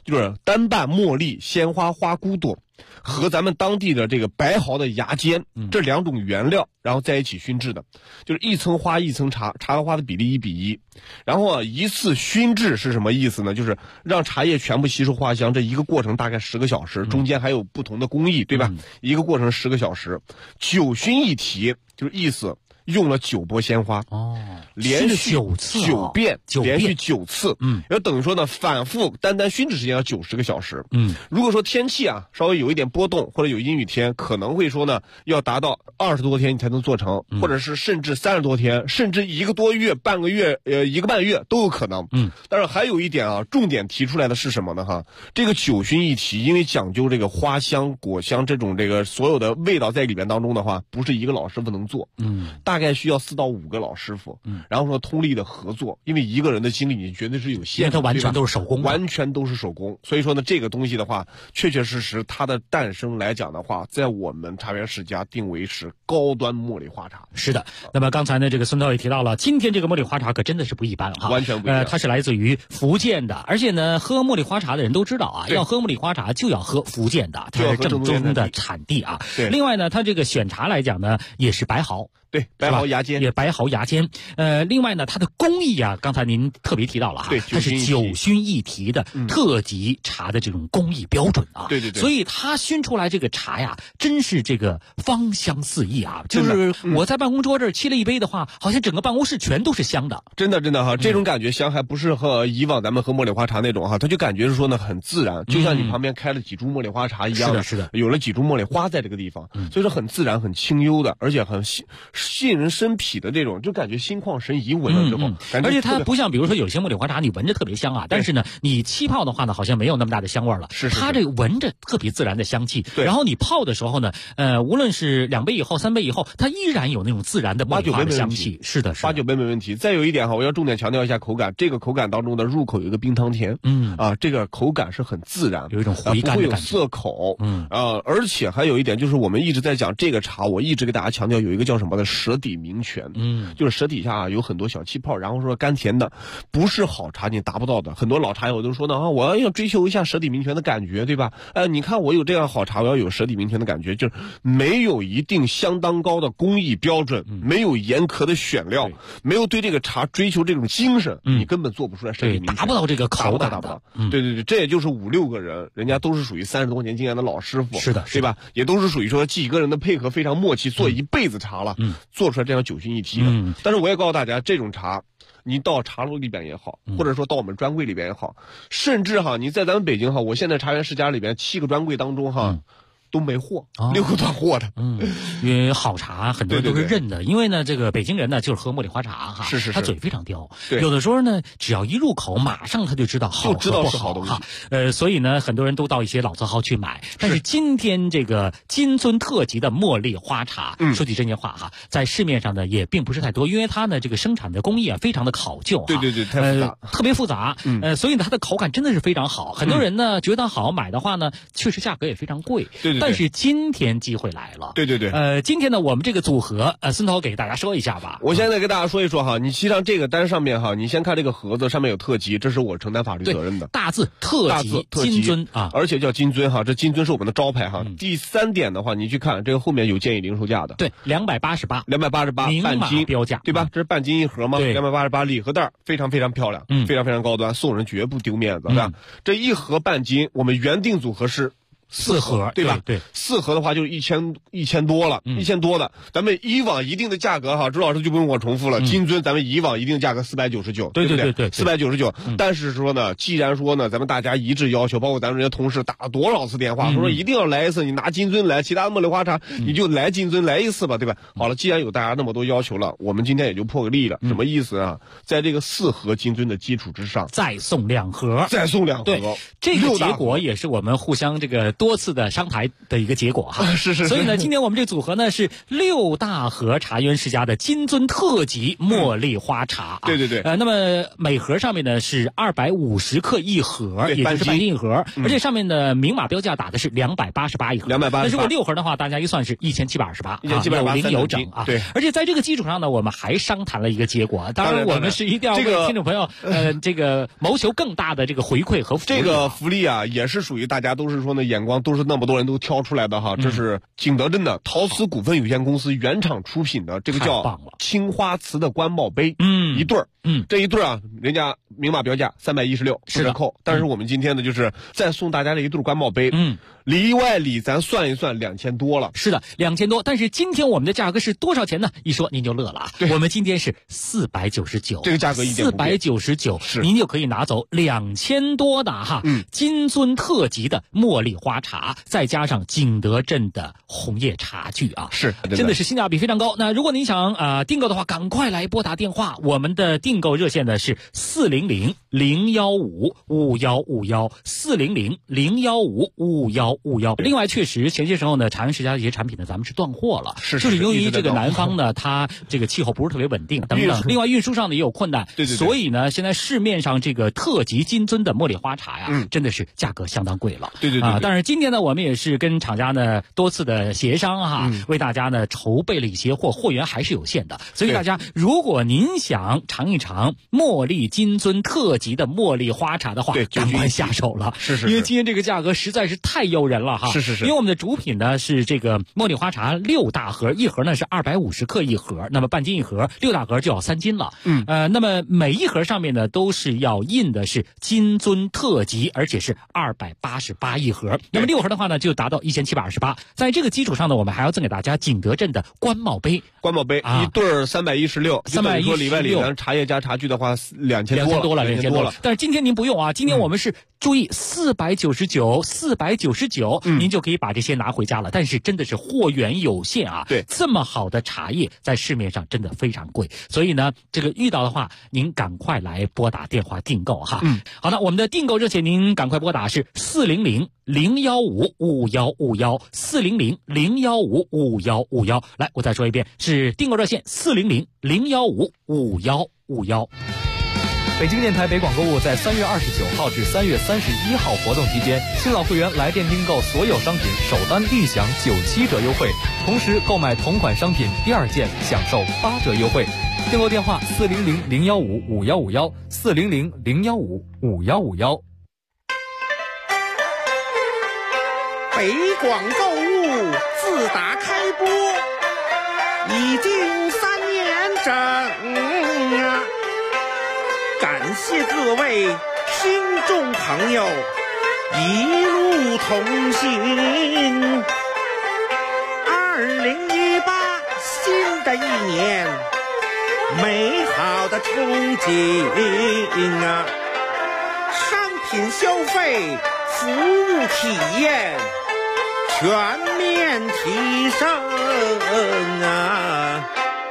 Speaker 8: 就是单瓣茉莉鲜花花骨朵和咱们当地的这个白毫的芽尖，这2种原料然后在一起熏制的，就是一层花一层茶，茶和花的比例1比1。然后一次熏制是什么意思呢？就是让茶叶全部吸收花香，这一个过程大概10个小时，中间还有不同的工艺，对吧？一个过程10个小时。9熏一提就是意思用了9波鲜花连续9遍，连续9次，要等于说呢，反复单熏制时间要90个小时。如果说天气啊稍微有一点波动或者有阴雨天，可能会说呢要达到20多天你才能做成，或者是甚至30多天，甚至1个多月、半个月、1个半月都有可能。但是还有一点啊，重点提出来的是什么呢？哈，这个9熏一提，因为讲究这个花香、果香这种这个所有的味道在里边当中的话，不是一个老师傅能做，大概需要4到5个老师傅，然后说通力的合作，因为一个人的精力你绝对是有限的，
Speaker 1: 因为它完全都是手工，
Speaker 8: 完全都是手工。所以说呢，这个东西的话，确确实实它的诞生来讲的话，在我们茶园世家定为是高端茉莉花茶。
Speaker 1: 是的，那么刚才呢，这个孙涛也提到了，今天这个茉莉花茶可真的是不一般哈，
Speaker 8: 完全不一样。
Speaker 1: 它是来自于福建的，而且呢，喝茉莉花茶的人都知道啊，要喝茉莉花茶就要喝福建的，它是正宗的产地啊。另外呢，它这个选茶来讲呢，也是白毫。
Speaker 8: 对，白毫芽尖，
Speaker 1: 也白毫芽尖。另外呢，它的工艺啊，刚才您特别提到了哈，它是9熏一提的特级茶的这种工艺标准啊。
Speaker 8: 对，
Speaker 1: 所以它熏出来这个茶呀，真是这个芳香四溢啊。就是我在办公桌这儿沏了一杯的话，好像整个办公室全都是香的。
Speaker 8: 真的哈，这种感觉香还不是和以往咱们喝茉莉花茶那种哈，它就感觉是说呢很自然，就像你旁边开了几株茉莉花茶一样。
Speaker 1: 是的，
Speaker 8: 有了几株茉莉花在这个地方，所以说很自然、很清幽的，而且很吸引人身脾的这种，就感觉心旷神怡，闻了之后，
Speaker 1: 而且它不像比如说有些茉莉花茶，你闻着特别香啊，但是呢，你沏泡的话呢，好像没有那么大的香味了。
Speaker 8: 是
Speaker 1: 它这个闻着特别自然的香气。然后你泡的时候呢，无论是2杯以后、3杯以后，它依然有那种自然的茉莉花的香气。是的
Speaker 8: ，8、9杯没问题。再有一点哈，我要重点强调一下口感，这个口感当中的入口有一个冰糖甜，这个口感是很自然，
Speaker 1: 有一种回甘的感觉，
Speaker 8: 不会有涩口，而且还有一点就是我们一直在讲这个茶，我一直给大家强调有一个叫什么的舌底明泉，就是舌底下有很多小气泡，然后说甘甜的，不是好茶你达不到的。很多老茶友都说呢我要追求一下舌底明泉的感觉，对吧？你看我有这样好茶，我要有舌底明泉的感觉，就是没有一定相当高的工艺标准，没有严苛的选料，没有对这个茶追求这种精神，你根本做不出来舌底明泉，
Speaker 1: 达不到这个口感的。
Speaker 8: 对，这也就是5、6个人，人家都是属于30多年经验的老师傅，
Speaker 1: 是的，
Speaker 8: 对吧？也都是属于说几个人的配合非常默契，做一辈子茶了，做出来这样9熏一提的。但是我也告诉大家，这种茶你到茶楼里边也好，或者说到我们专柜里边也好，甚至哈你在咱们北京哈，我现在茶园世家里边7个专柜当中哈。都没货，6个断货的。
Speaker 1: 因为好茶很多人都是认的，因为呢，这个北京人呢就是喝茉莉花茶哈，
Speaker 8: 是，
Speaker 1: 他嘴非常刁，有的时候呢，只要一入口，马上他就知道好和不好哈。所以呢，很多人都到一些老字号去买。但是今天这个金樽特级的茉莉花茶，说句真心话哈，在市面上呢也并不是太多，因为它呢这个生产的工艺啊非常的考究哈，
Speaker 8: 对，太复杂，
Speaker 1: 特别复杂。所以呢它的口感真的是非常好，很多人呢觉得好买的话呢，确实价格也非常贵。
Speaker 8: 对。
Speaker 1: 但是今天机会来了，
Speaker 8: 对。
Speaker 1: 今天呢，我们这个组合，孙涛给大家说一下吧。
Speaker 8: 我现在给大家说一说哈，你沏上这个单上面哈，你先看这个盒子上面有特级，这是我承担法律责任的。
Speaker 1: 大字特级金樽啊，
Speaker 8: 而且叫金樽哈，这金樽是我们的招牌哈。第3点的话，你去看这个后面有建议零售价的，
Speaker 1: 对，288
Speaker 8: 半斤
Speaker 1: 标价，
Speaker 8: 对吧？这是半斤一盒吗？288礼盒袋非常非常漂亮，非常非常高端，送人绝不丢面子，对吧？这一盒半斤，我们原定组合是4盒，对吧？
Speaker 1: 对
Speaker 8: ，4盒的话就是1000多了，1000多的。咱们以往一定的价格哈，朱老师就不用我重复了。金樽咱们以往一定价格499，
Speaker 1: 对
Speaker 8: ，499。但是说呢，既然说呢，咱们大家一致要求，包括咱们这些同事打了多少次电话，说一定要来一次，你拿金樽来，其他的茉莉花茶你就来金樽来一次吧，对吧？好了，既然有大家那么多要求了，我们今天也就破个例了。什么意思啊？在这个4盒金樽的基础之上，
Speaker 1: 再送2盒，
Speaker 8: 对，
Speaker 1: 这个结果也是我们互相这个多次的商台的一个结果哈。
Speaker 8: 是。
Speaker 1: 所以呢，今天我们这组合呢是6大盒茶园世家的金樽特级茉莉花茶。
Speaker 8: 对。
Speaker 1: 那么每盒上面呢是250克一盒，也就是半斤一盒，而且上面的明码标价打的是288一盒。但如果6盒的话，大家一算是1728，有零有整啊。
Speaker 8: 对。
Speaker 1: 而且在这个基础上呢，我们还商谈了一个结果。当然，我们是一定要为听众朋友这个谋求更大的这个回馈和福利。
Speaker 8: 这个福利啊，也是属于大家都是说呢，眼光都是那么多人都挑出来的哈。这是景德镇的陶瓷股份有限公司原厂出品的，这个叫青花瓷的官帽杯，一对儿。这一对啊，人家明码标价316，不折扣。但是我们今天呢，就是再送大家这一对官帽杯，里外里咱算一算2000多了。
Speaker 1: 是的，2000多。但是今天我们的价格是多少钱呢？一说您就乐了啊！我们今天是499，
Speaker 8: 这个价格一点不变
Speaker 1: 499，您就可以拿走2000多的金樽特级的茉莉花茶，再加上景德镇的红叶茶具啊，真的是性价比非常高。那如果您想订购的话，赶快来拨打电话，我们的订购热线呢是400-015-5151，400-015-5151。另外，确实前些时候呢，茶园世家的一些产品呢，咱们是断货了，就是由于这个南方呢，它这个气候不是特别稳定等等，另外运输上呢也有困难，所以呢，现在市面上这个特级金樽的茉莉花茶呀，真的是价格相当贵了。
Speaker 8: 对。
Speaker 1: 但是今天呢，我们也是跟厂家呢多次的协商为大家呢筹备了一些货源还是有限的，所以大家如果您想尝一尝茉莉金樽特级的茉莉花茶的话，赶快下手了。
Speaker 8: 是。
Speaker 1: 因为今天这个价格实在是太诱人了哈。
Speaker 8: 是。
Speaker 1: 因为我们的主品呢是这个茉莉花茶6大盒，一盒呢是250克一盒，那么半斤一盒，6大盒就要3斤了。那么每一盒上面呢都是要印的是金樽特级，而且是288一盒。那么6盒的话呢就达到1728。在这个基础上呢，我们还要赠给大家景德镇的官帽杯，
Speaker 8: 一对316，316里外里咱茶叶加茶具的话2000多了。
Speaker 1: 但是今天您不用啊，今天我们是注意499，您就可以把这些拿回家了。但是真的是货源有限啊，这么好的茶叶在市面上真的非常贵，所以呢，这个遇到的话，您赶快来拨打电话订购哈。好的，我们的订购热线您赶快拨打是400-015-5151，400-015-5151。来，我再说一遍，是订购热线400-015-5151。
Speaker 10: 北京电台北广购物在3月29号至3月31号活动期间，新老会员来电订购所有商品首单立享97折优惠，同时购买同款商品第2件享受8折优惠。订购电话400-015-5151，400-015-5151。
Speaker 11: 北广购物自打开播已经3年整啊，感谢各位听众朋友一路同行。2018新的一年，美好的憧憬啊，商品消费、服务体验全面提升啊！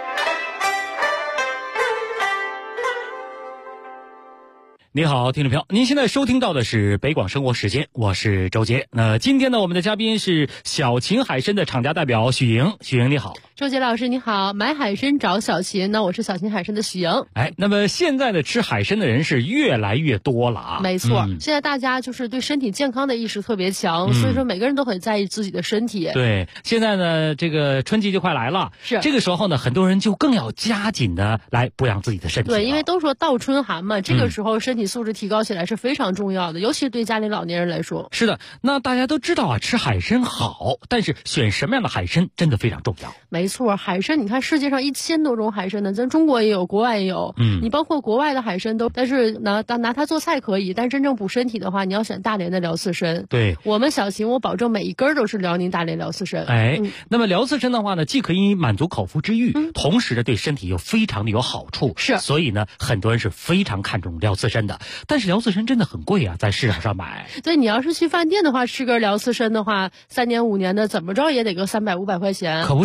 Speaker 1: 您好，听众朋友，您现在收听到的是北广生活时间，我是周杰。今天呢，我们的嘉宾是小秦海参的厂家代表许莹。许莹你好。
Speaker 13: 周杰老师你好，买海参找小秦，那我是小秦海参的许莹。
Speaker 1: 那么现在的吃海参的人是越来越多了啊。
Speaker 13: 没错，现在大家就是对身体健康的意识特别强，所以说每个人都很在意自己的身体。
Speaker 1: 对，现在呢，这个春季就快来了，
Speaker 13: 是
Speaker 1: 这个时候呢，很多人就更要加紧的来补养自己的身体。
Speaker 13: 对，因为都说倒春寒嘛，这个时候身体素质提高起来是非常重要的，尤其是对家里老年人来说。
Speaker 1: 是的，那大家都知道啊，吃海参好，但是选什么样的海参真的非常重要。
Speaker 13: 没错，海参你看世界上1000多种海参呢，咱中国也有，国外也有。你包括国外的海参都，但是拿它做菜可以，但真正补身体的话，你要选大连的辽刺参。
Speaker 1: 对，
Speaker 13: 我们小秦，我保证每一根都是辽宁大连辽刺参。
Speaker 1: 那么辽刺参的话呢，既可以满足口腹之欲，同时呢对身体又非常的有好处。
Speaker 13: 是，
Speaker 1: 所以呢，很多人是非常看重辽刺参的。但是辽刺参真的很贵啊，在市场上买。
Speaker 13: 对，你要是去饭店的话，吃根辽刺参的话，3年5年的怎么着也得个300-500块钱。
Speaker 1: 可不是吗？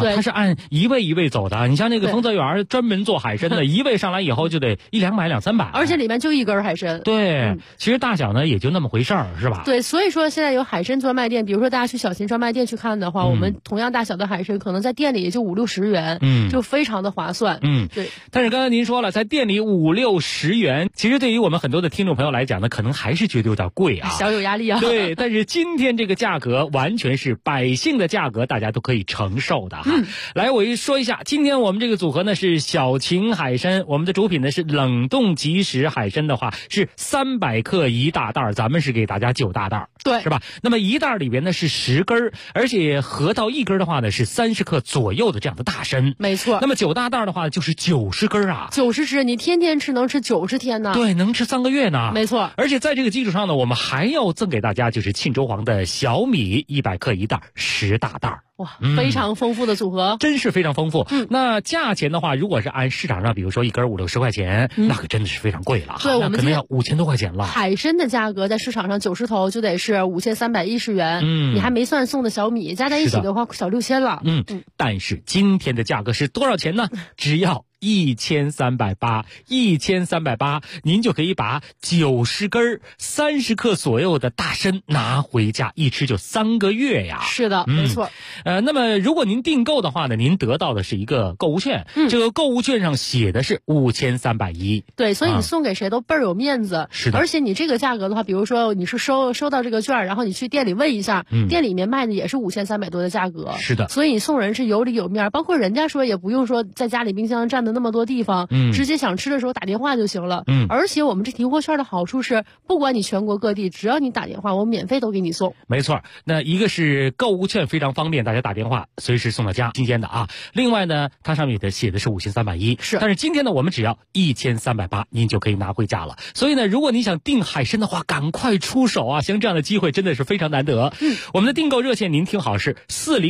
Speaker 1: 它是按一位一位走的。你像那个丰泽园专门做海参的，一位上来以后就得100-200、200-300，
Speaker 13: 而且里面就一根海参。
Speaker 1: 对，其实大小呢也就那么回事儿，是吧？
Speaker 13: 对，所以说现在有海参专卖店，比如说大家去小秦专卖店去看的话，我们同样大小的海参可能在店里也就50-60元，就非常的划算。对。
Speaker 1: 但是刚才您说了，在店里50-60元，其实对于我们很多的听众朋友来讲呢，可能还是觉得有点贵啊，
Speaker 13: 小有压力啊。
Speaker 1: 对，但是今天这个价格完全是百姓的价格，大家都可以承受的哈。来，我说一下，今天我们这个组合呢是小秦海参，我们的主品呢是冷冻即食海参的话是300克1大袋，咱们是给大家9大袋，
Speaker 13: 对，
Speaker 1: 是吧？那么1袋里边呢是10根，而且合到1根的话呢是30克左右的这样的大参，
Speaker 13: 没错。
Speaker 1: 那么9大袋的话就是90根啊
Speaker 13: ，90只，你天天吃能吃90天呢？
Speaker 1: 对，能吃3个月呢，
Speaker 13: 没错。
Speaker 1: 而且在这个基础上呢，我们还要赠给大家就是沁州黄的小米100克1袋，10大袋。
Speaker 13: 哇，非常丰富的组合，
Speaker 1: 真是非常丰富。那价钱的话，如果是按市场上，比如说1根50-60块钱，那可真的是非常贵了。
Speaker 13: 对，我们
Speaker 1: 可能要5000多块钱了。
Speaker 13: 海参的价格在市场上90头就得是5310元，你还没算送的小米，加在一起的话小6000了。
Speaker 1: 但是今天的价格是多少钱呢？只要1380，1380，您就可以把90根30克左右的大参拿回家，一吃就3个月呀。
Speaker 13: 是的，没错。
Speaker 1: 那么如果您订购的话呢，您得到的是一个购物券，这个购物券上写的是5310。
Speaker 13: 对，所以你送给谁都倍儿有面子。
Speaker 1: 是的。
Speaker 13: 而且你这个价格的话，比如说你是收到这个券，然后你去店里问一下，店里面卖的也是5300多的价格。
Speaker 1: 是的。
Speaker 13: 所以你送人是有理有面，包括人家说也不用说在家里冰箱占的那么多地方，直接想吃的时候打电话就行了。而且我们这提货券的好处是，不管你全国各地，只要你打电话，我免费都给你送。
Speaker 1: 没错，那一个是购物券非常方便，大家打电话随时送到家，新鲜的啊。另外呢，它上面写的是5310，
Speaker 13: 是。
Speaker 1: 但是今天呢，我们只要1380，您就可以拿回家了。所以呢，如果你想订海参的话，赶快出手啊！像这样的机会真的是非常难得。我们的订购热线您听好是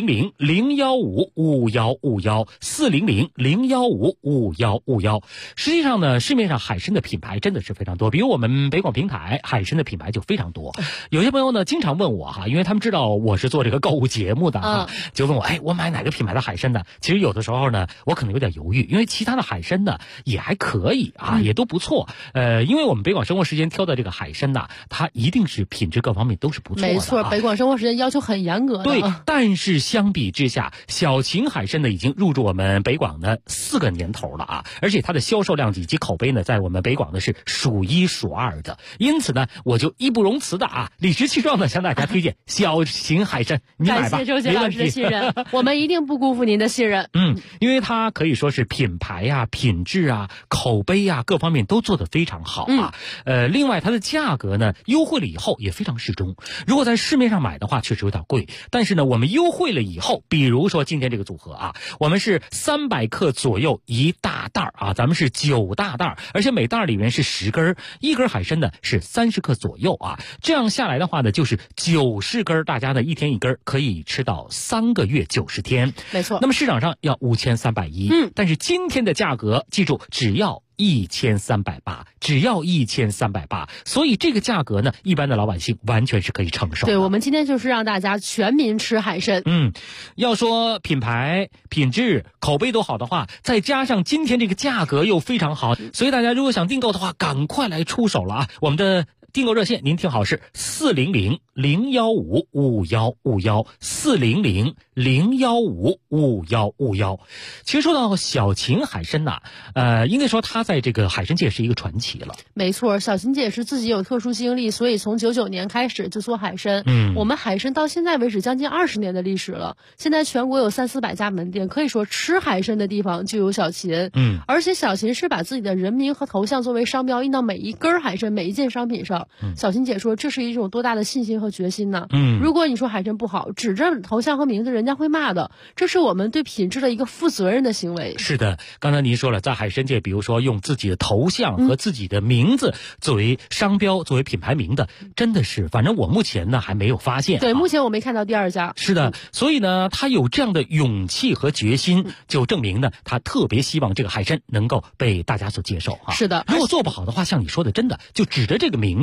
Speaker 1: 400-015-5151，400-015-5151。实际上呢，市面上海参的品牌真的是非常多，比如我们北广平台海参的品牌就非常多。有些朋友呢经常问我哈，因为他们知道我是做这个购物节目的哈，就问我我买哪个品牌的海参呢？其实有的时候呢，我可能有点犹豫，因为其他的海参呢也还可以啊，也都不错。因为我们北广生活时间挑的这个海参呢，它一定是品质各方面都是不错的。
Speaker 13: 没错，北广生活时间要求很严格的。
Speaker 1: 对，但是相比之下，小秦海参呢已经入驻我们北广的4个年头了啊，而且它的销售量以及口碑呢，在我们北广呢是数1数2的。因此呢，我就义不容辞的啊，理直气壮的向大家推荐小秦海参，你买吧，
Speaker 13: 感谢周杰老师的信任，我们一定不辜负您的信任。
Speaker 1: 因为它可以说是品牌呀、品质啊、口碑啊各方面都做得非常好啊。另外它的价格呢优惠了以后也非常适中。如果在市面上买的话，确实有点贵，但是呢，我们优惠了以后，比如说今天这个组合啊，我们是300克左右1大袋啊，咱们是9大袋，而且每袋里面是10根，1根海参呢是30克左右啊。这样下来的话呢，就是90根，大家呢一天1根，可以吃到3个月90天。
Speaker 13: 没错。
Speaker 1: 那么市场上要5310，但是今天的价格，记住只要1380，只要1380，所以这个价格呢，一般的老百姓完全是可以承受的。
Speaker 13: 对，我们今天就是让大家全民吃海参。
Speaker 1: 要说品牌、品质、口碑都好的话，再加上今天这个价格又非常好，所以大家如果想订购的话，赶快来出手了啊！我们的订购热线您听好是400-015-5151，400-015-5151。其实说到小秦海参呐，应该说它在这个海参界是一个传奇了。
Speaker 13: 没错，小秦姐是自己有特殊经历，所以从99年开始就做海参。我们海参到现在为止将近20年的历史了，现在全国有300-400家门店，可以说吃海参的地方就有小秦。而且小秦是把自己的人名和头像作为商标印到每一根海参、每一件商品上。小秦姐说这是一种多大的信心和决心呢？如果你说海参不好，指着头像和名字，人家会骂的。这是我们对品质的一个负责任的行为。
Speaker 1: 是的，刚才您说了，在海参界，比如说用自己的头像和自己的名字作为商标、作为品牌名的，真的是，反正我目前呢还没有发现。
Speaker 13: 对，目前我没看到第二家。
Speaker 1: 是的，所以呢，他有这样的勇气和决心，就证明呢，他特别希望这个海参能够被大家所接受啊。
Speaker 13: 是的，
Speaker 1: 如果做不好的话，像你说的，真的就指着这个名字。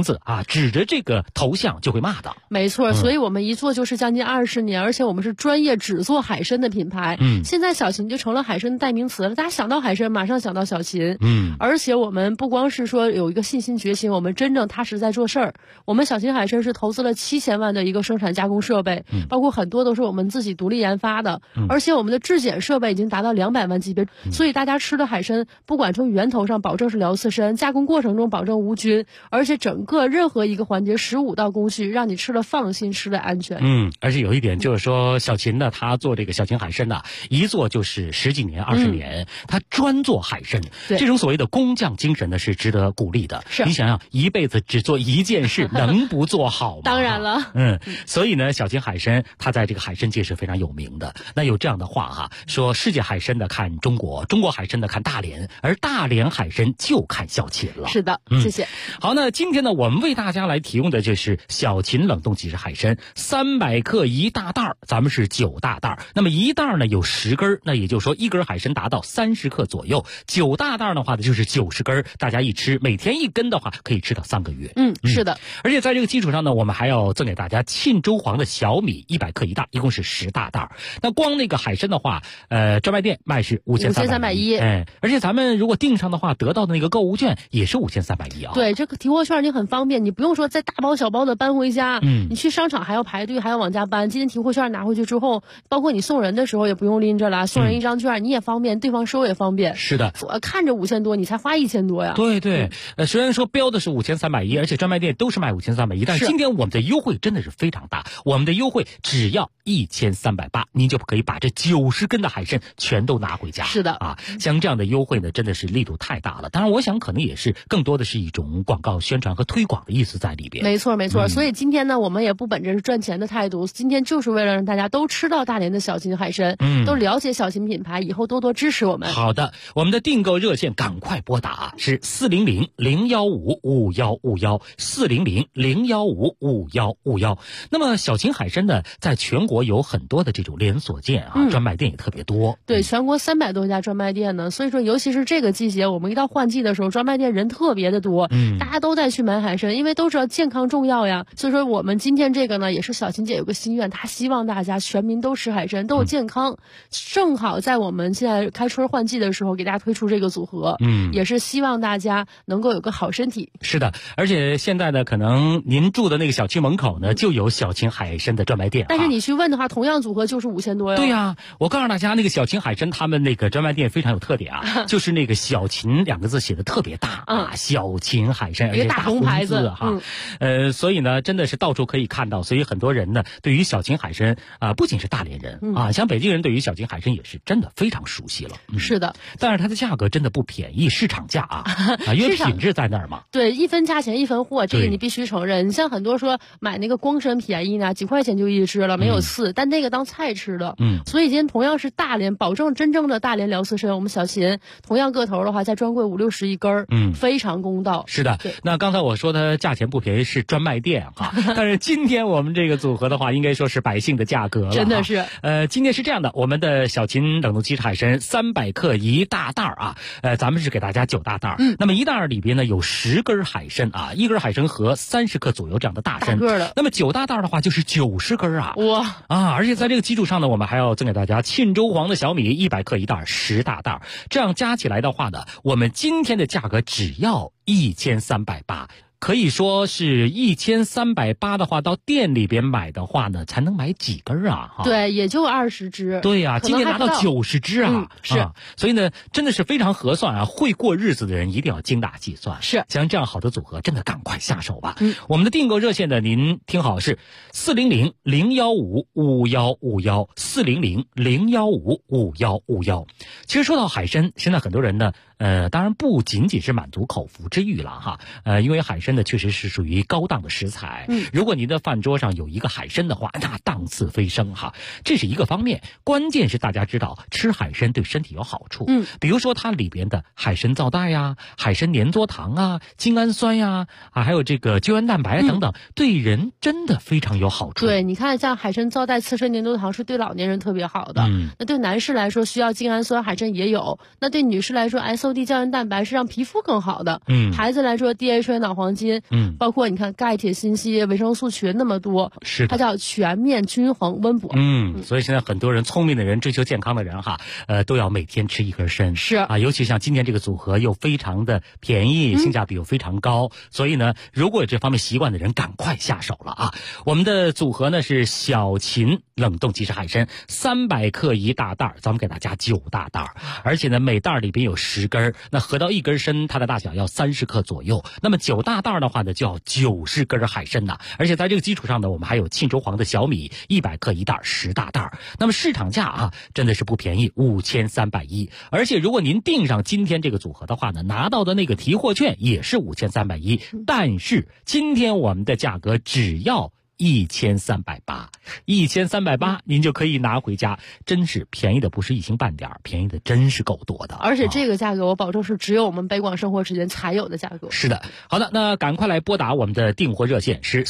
Speaker 1: 字啊，指着这个头像就会骂的。
Speaker 13: 没错，所以我们一做就是将近20年，而且我们是专业只做海参的品牌。现在小秦就成了海参的代名词了，大家想到海参马上想到小秦。而且我们不光是说有一个信心决心，我们真正踏实在做事儿。我们小秦海参是投资了7000万的一个生产加工设备，包括很多都是我们自己独立研发的，而且我们的质检设备已经达到200万级别，所以大家吃的海参不管从源头上保证是辽刺参，加工过程中保证无菌，而且整个任何一个环节15道工序让你吃了放心，吃了安全。
Speaker 1: 而且有一点就是说，小秦呢，他做这个小秦海参呢，一做就是10几年、20年，他专做海参，这种所谓的工匠精神呢是值得鼓励的。你想想，一辈子只做一件事，能不做好吗？
Speaker 13: 当然了。
Speaker 1: 所以呢，小秦海参他在这个海参界是非常有名的。那有这样的话哈，说世界海参的看中国，中国海参的看大连，而大连海参就看小秦了。
Speaker 13: 是的，谢谢。
Speaker 1: 好，那今天呢，我们为大家来提供的就是小秦冷冻即食海参，300克1大袋，咱们是9大袋。那么1袋呢有10根，那也就是说1根海参达到30克左右，9大袋的话呢就是90根，大家一吃，每天1根的话可以吃到3个月。
Speaker 13: 是的。
Speaker 1: 而且在这个基础上呢，我们还要赠给大家沁州黄的小米100克1袋，一共是10大袋。那光那个海参的话，专卖店卖是5310，而且咱们如果订上的话，得到的那个购物券也是5310啊。
Speaker 13: 对，这个提货券你很方便，你不用说再大包小包的搬回家，你去商场还要排队，还要往家搬。今天提货券拿回去之后，包括你送人的时候也不用拎着了，送人一张券，你也方便，对方收也方便。
Speaker 1: 是的，
Speaker 13: 看着5000多，你才花1000多呀。
Speaker 1: 对，虽然说标的是5310，而且专卖店都是卖5310，但是今天我们的优惠真的是非常大，我们的优惠只要1380，您就可以把这90根的海参全都拿回家。
Speaker 13: 是的
Speaker 1: 啊，像这样的优惠呢，真的是力度太大了。当然，我想可能也是更多的是一种广告宣传和推广的意思在里边。
Speaker 13: 没错，所以今天呢，我们也不本着是赚钱的态度，今天就是为了让大家都吃到大连的小秦海参，都了解小秦品牌，以后多多支持我们。
Speaker 1: 好的，我们的订购热线赶快拨打是400-015-5151，400-015-5151。那么小秦海参呢，在全国有很多的这种连锁店啊，专卖店也特别多。
Speaker 13: 对，全国300多家专卖店呢，所以说尤其是这个季节，我们一到换季的时候，专卖店人特别的多，大家都在去买海参，因为都知道健康重要呀。所以说我们今天这个呢，也是小秦姐有个心愿，她希望大家全民都吃海参，都有健康。正好在我们现在开春换季的时候，给大家推出这个组合，也是希望大家能够有个好身体。
Speaker 1: 是的，而且现在呢，可能您住的那个小区门口呢，就有小秦海参的专卖店。
Speaker 13: 但是你去问的话，同样组合就是5000多哟。
Speaker 1: 对呀，我告诉大家，那个小秦海参他们那个专卖店非常有特点啊，就是那个小秦2个字写的特别大啊，小秦海参，而且大红牌子哈。所以呢，真的是到处可以看到，所以很多人呢，对于小秦海参不仅是大连人啊，像北京人对于小秦海参也是真的非常熟悉了。
Speaker 13: 是的，
Speaker 1: 但是它的价格真的不便宜，市场价啊，因为品质在那儿嘛。
Speaker 13: 对，一分价钱一分货，这个你必须承认。你像很多说买那个光参便宜呢，几块钱就一只了，没有刺，但那个当菜吃的。所以今天同样是大连，保证真正的大连辽刺参，我们小秦同样个头的话，在专柜50-60一根，非常公道。
Speaker 1: 是的，那刚才我说它价钱不便宜是专卖店啊，但是今天我们这个组合的话，应该说是百姓的价格了。
Speaker 13: 真的是。
Speaker 1: 今天是这样的，我们的小秦冷冻即食海参300克1大袋啊，咱们是给大家9大袋。那么1袋里边呢有10根海参啊，1根海参和30克左右这样的大参。那么9大袋的话就是90根啊。
Speaker 13: 哇
Speaker 1: 啊！而且在这个基础上呢，我们还要赠给大家沁州黄的小米100克1袋，10大袋，这样加起来的话呢，我们今天的价格只要1380。可以说是1380的话，到店里边买的话呢，才能买几根啊？
Speaker 13: 对，也就20只。
Speaker 1: 对呀，今天拿到90只啊！
Speaker 13: 是，
Speaker 1: 所以呢，真的是非常合算啊！会过日子的人一定要精打细算。
Speaker 13: 是，
Speaker 1: 像这样好的组合，真的赶快下手吧。我们的订购热线呢，您听好是400-015-5151，400-015-5151。其实说到海参，现在很多人呢，当然不仅仅是满足口腹之欲了哈，因为海参呢确实是属于高档的食材。如果您的饭桌上有一个海参的话，那档次飞升哈，这是一个方面。关键是大家知道吃海参对身体有好处，比如说它里边的海参皂带呀、海参粘唑糖啊、精氨酸呀还有这个胶原蛋白等等，对人真的非常有好处。
Speaker 13: 对，你看像海参皂带、刺参粘唑糖是对老年人特别好的，那对男士来说需要精氨酸，海参也有；那对女士来说， SOD 胶原蛋白是让皮肤更好的。孩子来说 DHA 脑黄金，包括你看钙、铁、锌、硒、维生素群那么多，
Speaker 1: 是的，
Speaker 13: 它叫全面均衡温补。
Speaker 1: 所以现在很多人聪明的人、追求健康的人哈，都要每天吃一根参。
Speaker 13: 是
Speaker 1: 啊，尤其像今天这个组合又非常的便宜，性价比又非常高，所以呢，如果有这方面习惯的人，赶快下手了啊！我们的组合呢是小秦冷冻即食海参，300克1大袋，咱们给大家9大袋，而且呢每袋里边有10根，那合到1根参，它的大小要30克左右。那么9大袋的话呢，就要90根海参呐。而且在这个基础上呢，我们还有沁州黄的小米100克1袋，10大袋。那么市场价啊，真的是不便宜，5310。而且如果您订上今天这个组合的话呢，拿到的那个提货券也是5310，但是今天我们的价格只要1380，1380您就可以拿回家，真是便宜的不是一星半点，便宜的真是够多的。
Speaker 13: 而且这个价格我保证是只有我们北广生活时间才有的价格。
Speaker 1: 是的，好的，那赶快来拨打我们的订货热线是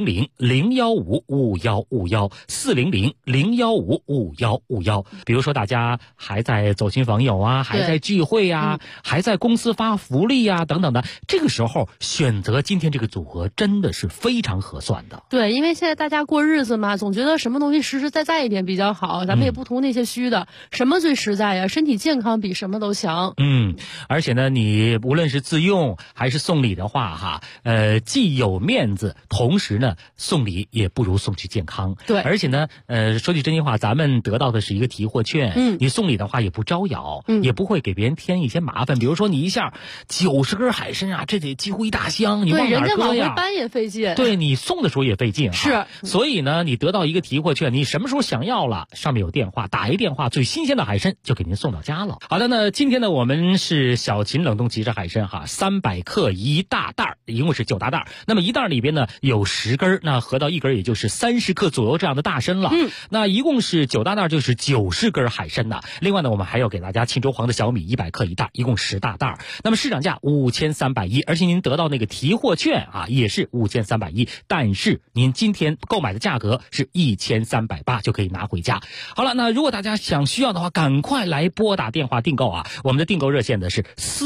Speaker 1: 400-015-5151，400-015-5151。比如说大家还在走亲访友啊，还在聚会啊，还在公司发福利啊等等的，这个时候选择今天这个组合真的是非常合算的。
Speaker 13: 对，因为现在大家过日子嘛，总觉得什么东西实实在在一点比较好，咱们也不图那些虚的，什么最实在呀？身体健康比什么都强。
Speaker 1: 而且呢，你无论是自用还是送礼的话哈，既有面子，同时呢送礼也不如送去健康。
Speaker 13: 对，
Speaker 1: 而且呢，说句真心话，咱们得到的是一个提货券，你送礼的话也不招摇，也不会给别人添一些麻烦。比如说你一下90根海参啊，这得几乎一大箱，你往哪搁呀？
Speaker 13: 对，人家往回搬也费劲。
Speaker 1: 对，你送的时候也费劲。
Speaker 13: 是，
Speaker 1: 所以呢，你得到一个提货券，你什么时候想要了，上面有电话，打一电话，最新鲜的海参就给您送到家了。好的，那今天呢，我们是小秦冷冻即食海参哈，300克1大袋，一共是9大袋。那么一袋里边呢有10根，那合到1根也就是30克左右这样的大参了。那一共是9大袋，就是90根海参呐。另外呢，我们还要给大家沁州黄的小米100克1袋，一共10大袋。那么市场价5310，而且您得到那个提货券啊，也是5310，但是您今天购买的价格是1380，就可以拿回家。好了，那如果大家需要的话，赶快来拨打电话订购啊！我们的订购热线呢是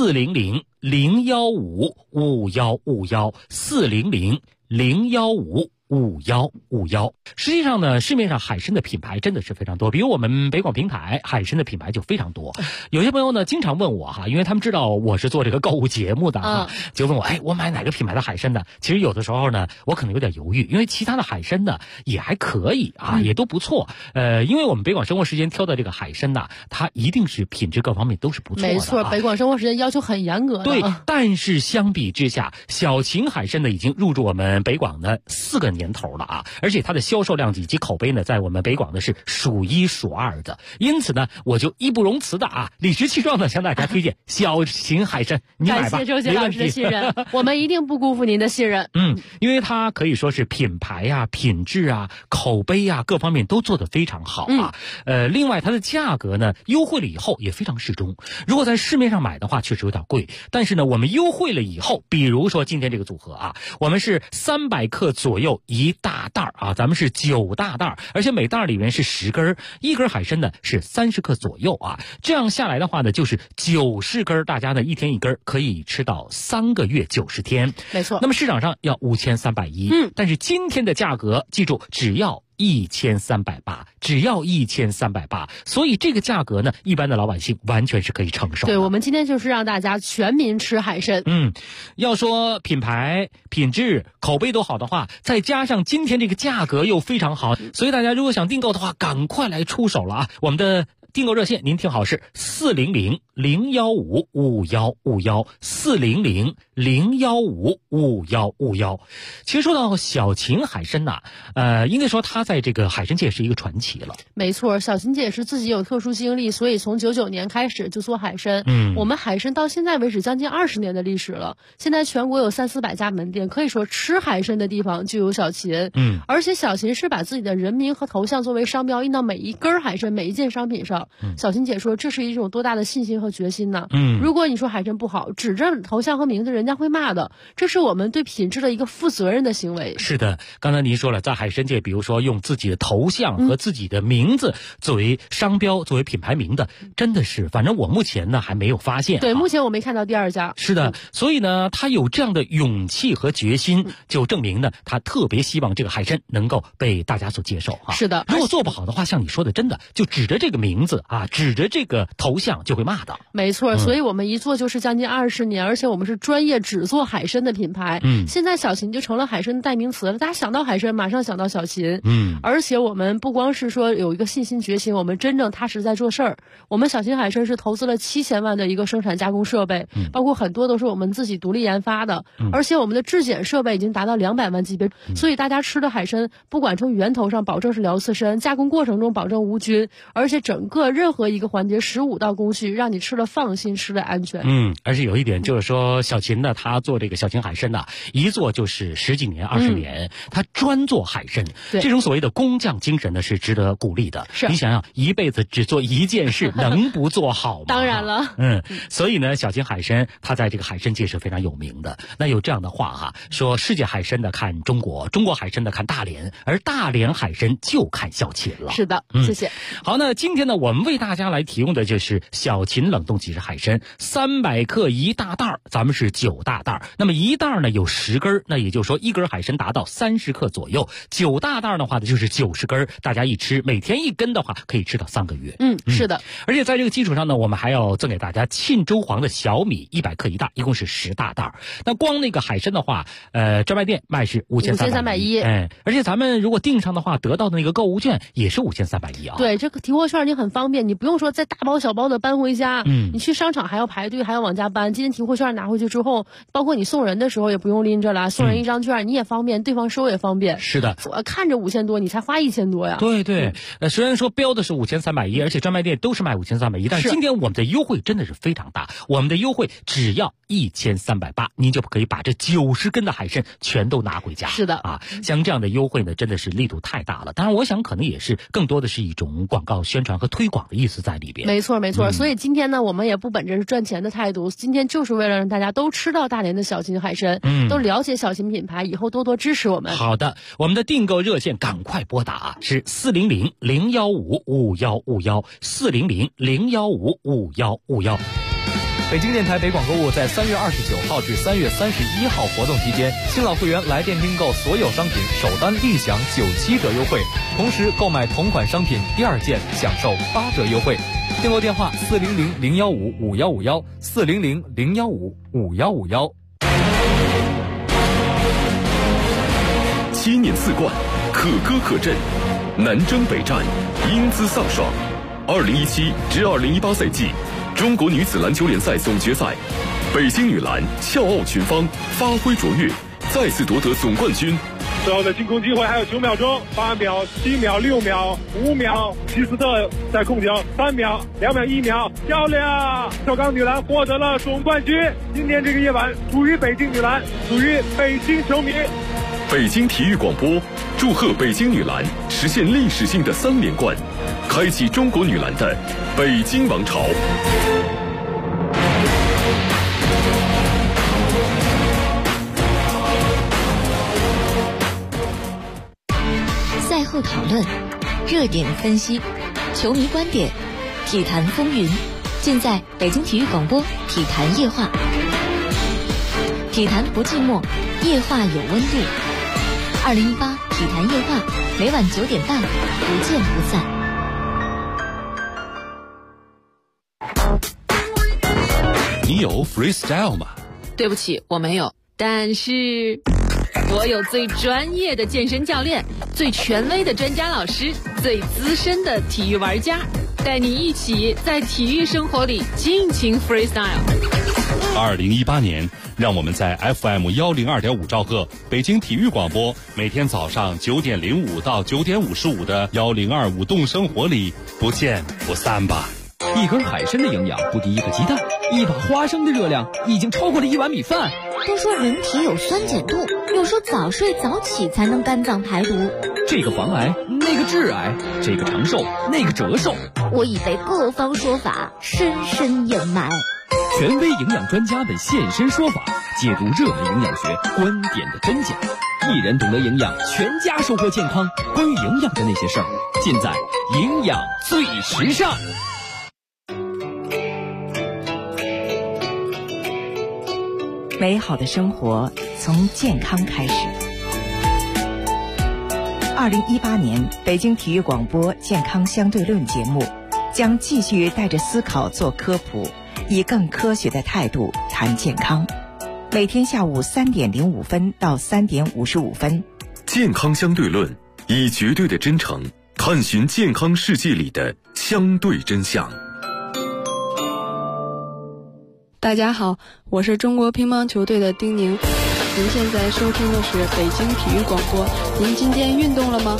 Speaker 1: 400-015-5151，400-015-5151。实际上呢，市面上海参的品牌真的是非常多，比如我们北广平台海参的品牌就非常多。有些朋友呢经常问我哈，因为他们知道我是做这个购物节目的哈，就问我我买哪个品牌的海参呢？其实有的时候呢，我可能有点犹豫，因为其他的海参呢也还可以啊，也都不错。因为我们北广生活时间挑的这个海参呢，它一定是品质各方面都是不错的。
Speaker 13: 没错，北广生活时间要求很严格的。
Speaker 1: 对，但是相比之下，小秦海参呢已经入驻我们北广的4个年头了啊，而且它的销售量以及口碑呢，在我们北广呢是数1数2的。因此呢，我就义不容辞的啊，理直气壮的向大家推荐小秦海参，你买吧。
Speaker 13: 感谢周杰老师的信任，我们一定不辜负您的信任。
Speaker 1: 因为它可以说是品牌啊、品质啊、口碑啊各方面都做得非常好啊。另外它的价格呢优惠了以后也非常适中。如果在市面上买的话，确实有点贵，但是呢，我们优惠了以后，比如说今天这个组合啊，我们是300克左右1大袋啊，咱们是9大袋，而且每袋里面是10根，1根海参呢是30克左右啊。这样下来的话呢，就是90根，大家呢一天1根，可以吃到3个月90天。
Speaker 13: 没错。
Speaker 1: 那么市场上要5310，但是今天的价格记住只要1380，只要1380，所以这个价格呢，一般的老百姓完全是可以承受的。
Speaker 13: 对，我们今天就是让大家全民吃海参。
Speaker 1: 要说品牌、品质、口碑都好的话，再加上今天这个价格又非常好，所以大家如果想订购的话，赶快来出手了啊！我们的订购热线您听好是400-015-5151，400-015-5151。其实说到小秦海参呐，应该说它在这个海参界是一个传奇了。
Speaker 13: 没错，小秦姐是自己有特殊经历，所以从99年开始就做海参。我们海参到现在为止将近20年的历史了，现在全国有300-400家门店，可以说吃海参的地方就有小秦。而且小秦是把自己的人名和头像作为商标印到每一根海参、每一件商品上。小秦姐说，这是一种多大的信心和决心呢？如果你说海参不好，指着头像和名字，人家家会骂的。这是我们对品质的一个负责任的行为。
Speaker 1: 是的，刚才您说了，在海参界，比如说用自己的头像和自己的名字作为商标、作为品牌名的，真的是，反正我目前呢还没有发现。
Speaker 13: 对，目前我没看到第二家。
Speaker 1: 是的，所以呢，他有这样的勇气和决心，就证明呢，他特别希望这个海参能够被大家所接受哈。
Speaker 13: 是的，
Speaker 1: 如果做不好的话，像你说的，真的就指着这个名字啊，指着这个头像就会骂的。
Speaker 13: 没错，所以我们一做就是将近20年，而且我们是专业只做海参的品牌。现在小秦就成了海参的代名词了，大家想到海参马上想到小秦。而且我们不光是说有一个信心决心，我们真正踏实在做事儿。我们小秦海参是投资了7000万的一个生产加工设备，包括很多都是我们自己独立研发的，而且我们的质检设备已经达到200万级别，所以大家吃的海参不管从源头上保证是辽刺参，加工过程中保证无菌，而且整个任何一个环节15道工序，让你吃了放心，吃了安全。
Speaker 1: 而且有一点就是说，小秦呢，他做这个小秦海参呢，一做就是10几年、20年，他专做海参，这种所谓的工匠精神呢是值得鼓励的。你想想，一辈子只做一件事，能不做好吗？
Speaker 13: 当然了。
Speaker 1: 所以呢，小秦海参他在这个海参界是非常有名的。那有这样的话哈，说世界海参的看中国，中国海参的看大连，而大连海参就看小秦了。
Speaker 13: 是的，谢谢。
Speaker 1: 好，那今天呢，我们为大家来提供的就是小秦冷冻即食海参，300克1大袋，咱们是9大袋。那么1袋呢有10根，那也就是说1根海参达到30克左右，9大袋的话呢就是90根，大家一吃，每天1根的话可以吃到3个月。
Speaker 13: 是的。
Speaker 1: 而且在这个基础上呢，我们还要赠给大家沁州黄的小米100克1袋，一共是10大袋。那光那个海参的话，专卖店卖是5310，而且咱们如果订上的话，得到的那个购物券也是5310啊。
Speaker 13: 对，这个提货券你很方便，你不用说再大包小包的搬回家，你去商场还要排队，还要往家搬。今天提货券拿回去之后，包括你送人的时候也不用拎着了，送人一张券你也方便，对方收也方便。
Speaker 1: 是的，
Speaker 13: 我看着5000多，你才花1000多呀。
Speaker 1: 对，虽然说标的是5310，而且专卖店都是卖5310，但是今天我们的优惠真的是非常大，我们的优惠只要1380，您就可以把这90根的海参全都拿回家。
Speaker 13: 是的
Speaker 1: 啊，像这样的优惠呢，真的是力度太大了。当然，我想可能也是更多的是一种广告宣传和推广的意思在里边。
Speaker 13: 没错，所以今天呢，我们也不本着是赚钱的态度，今天就是为了让大家都吃到大连的小秦海参，都了解小秦品牌，以后多多支持我们。
Speaker 1: 好的，我们的订购热线赶快拨打是400-015-5151，400-015-5151。
Speaker 10: 北京电台北广购物在3月29号至3月31号活动期间，新老会员来电订购所有商品首单立享97折优惠，同时购买同款商品第2件享受8折优惠。订购电话400-015-5151，400-015-5151。
Speaker 2: 7年4冠，可歌可阵，南征北战，英姿飒爽。2017至2018赛季中国女子篮球联赛总决赛，北京女篮笑傲群芳，发挥卓越，再次夺得总冠军。
Speaker 14: 最后的进攻机会还有9秒钟，8秒、7秒、6秒、5秒，希斯特在控球，3秒、2秒、1秒，漂亮！赵刚女篮获得了总冠军。今天这个夜晚属于北京女篮，属于北京球迷。
Speaker 2: 北京体育广播祝贺北京女篮实现历史性的3连冠，开启中国女篮的北京王朝。
Speaker 7: 赛后讨论，热点分析，球迷观点，体坛风云，尽在北京体育广播体坛夜话。体坛不寂寞，夜话有温度。2018体坛夜话，每晚9点半，不见不散。
Speaker 2: 你有 freestyle 吗？
Speaker 15: 对不起，我没有。但是我有最专业的健身教练，最权威的专家老师，最资深的体育玩家，带你一起在体育生活里尽情 freestyle。
Speaker 2: 2018年，让我们在 FM102.5兆赫北京体育广播，每天早上9点05到9点55的102舞动生活里不见不散吧。
Speaker 16: 一根海参的营养不敌一个鸡蛋，一把花生的热量已经超过了1碗米饭。
Speaker 9: 都说人体有酸碱度，有时候早睡早起才能肝脏排毒。
Speaker 16: 这个防癌，那个致癌，这个长寿，那个折寿。
Speaker 9: 我已被各方说法深深掩埋。
Speaker 16: 权威营养专家们现身说法， 解读热门营养学观点的真假，一人懂得营养，全家收获健康。关于营养的那些事儿，尽在营养最时尚。
Speaker 17: 美好的生活从健康开始。2018年北京体育广播健康相对论节目将继续带着思考做科普，以更科学的态度谈健康。每天下午3点05分到3点55分。
Speaker 2: 健康相对论，以绝对的真诚探寻健康世界里的相对真相。
Speaker 18: 大家好，我是中国乒乓球队的丁宁。您现在收听的是北京体育广播。您今天运动了吗？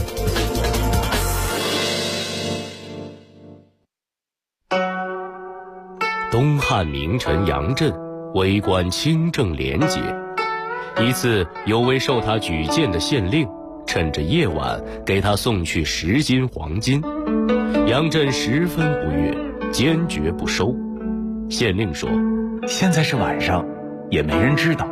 Speaker 19: 东汉名臣杨震为官清正廉洁，一次有位受他举荐的县令趁着夜晚给他送去10斤黄金，杨震十分不悦，坚决不收。县令说：
Speaker 20: 现在是晚上，也没人知道，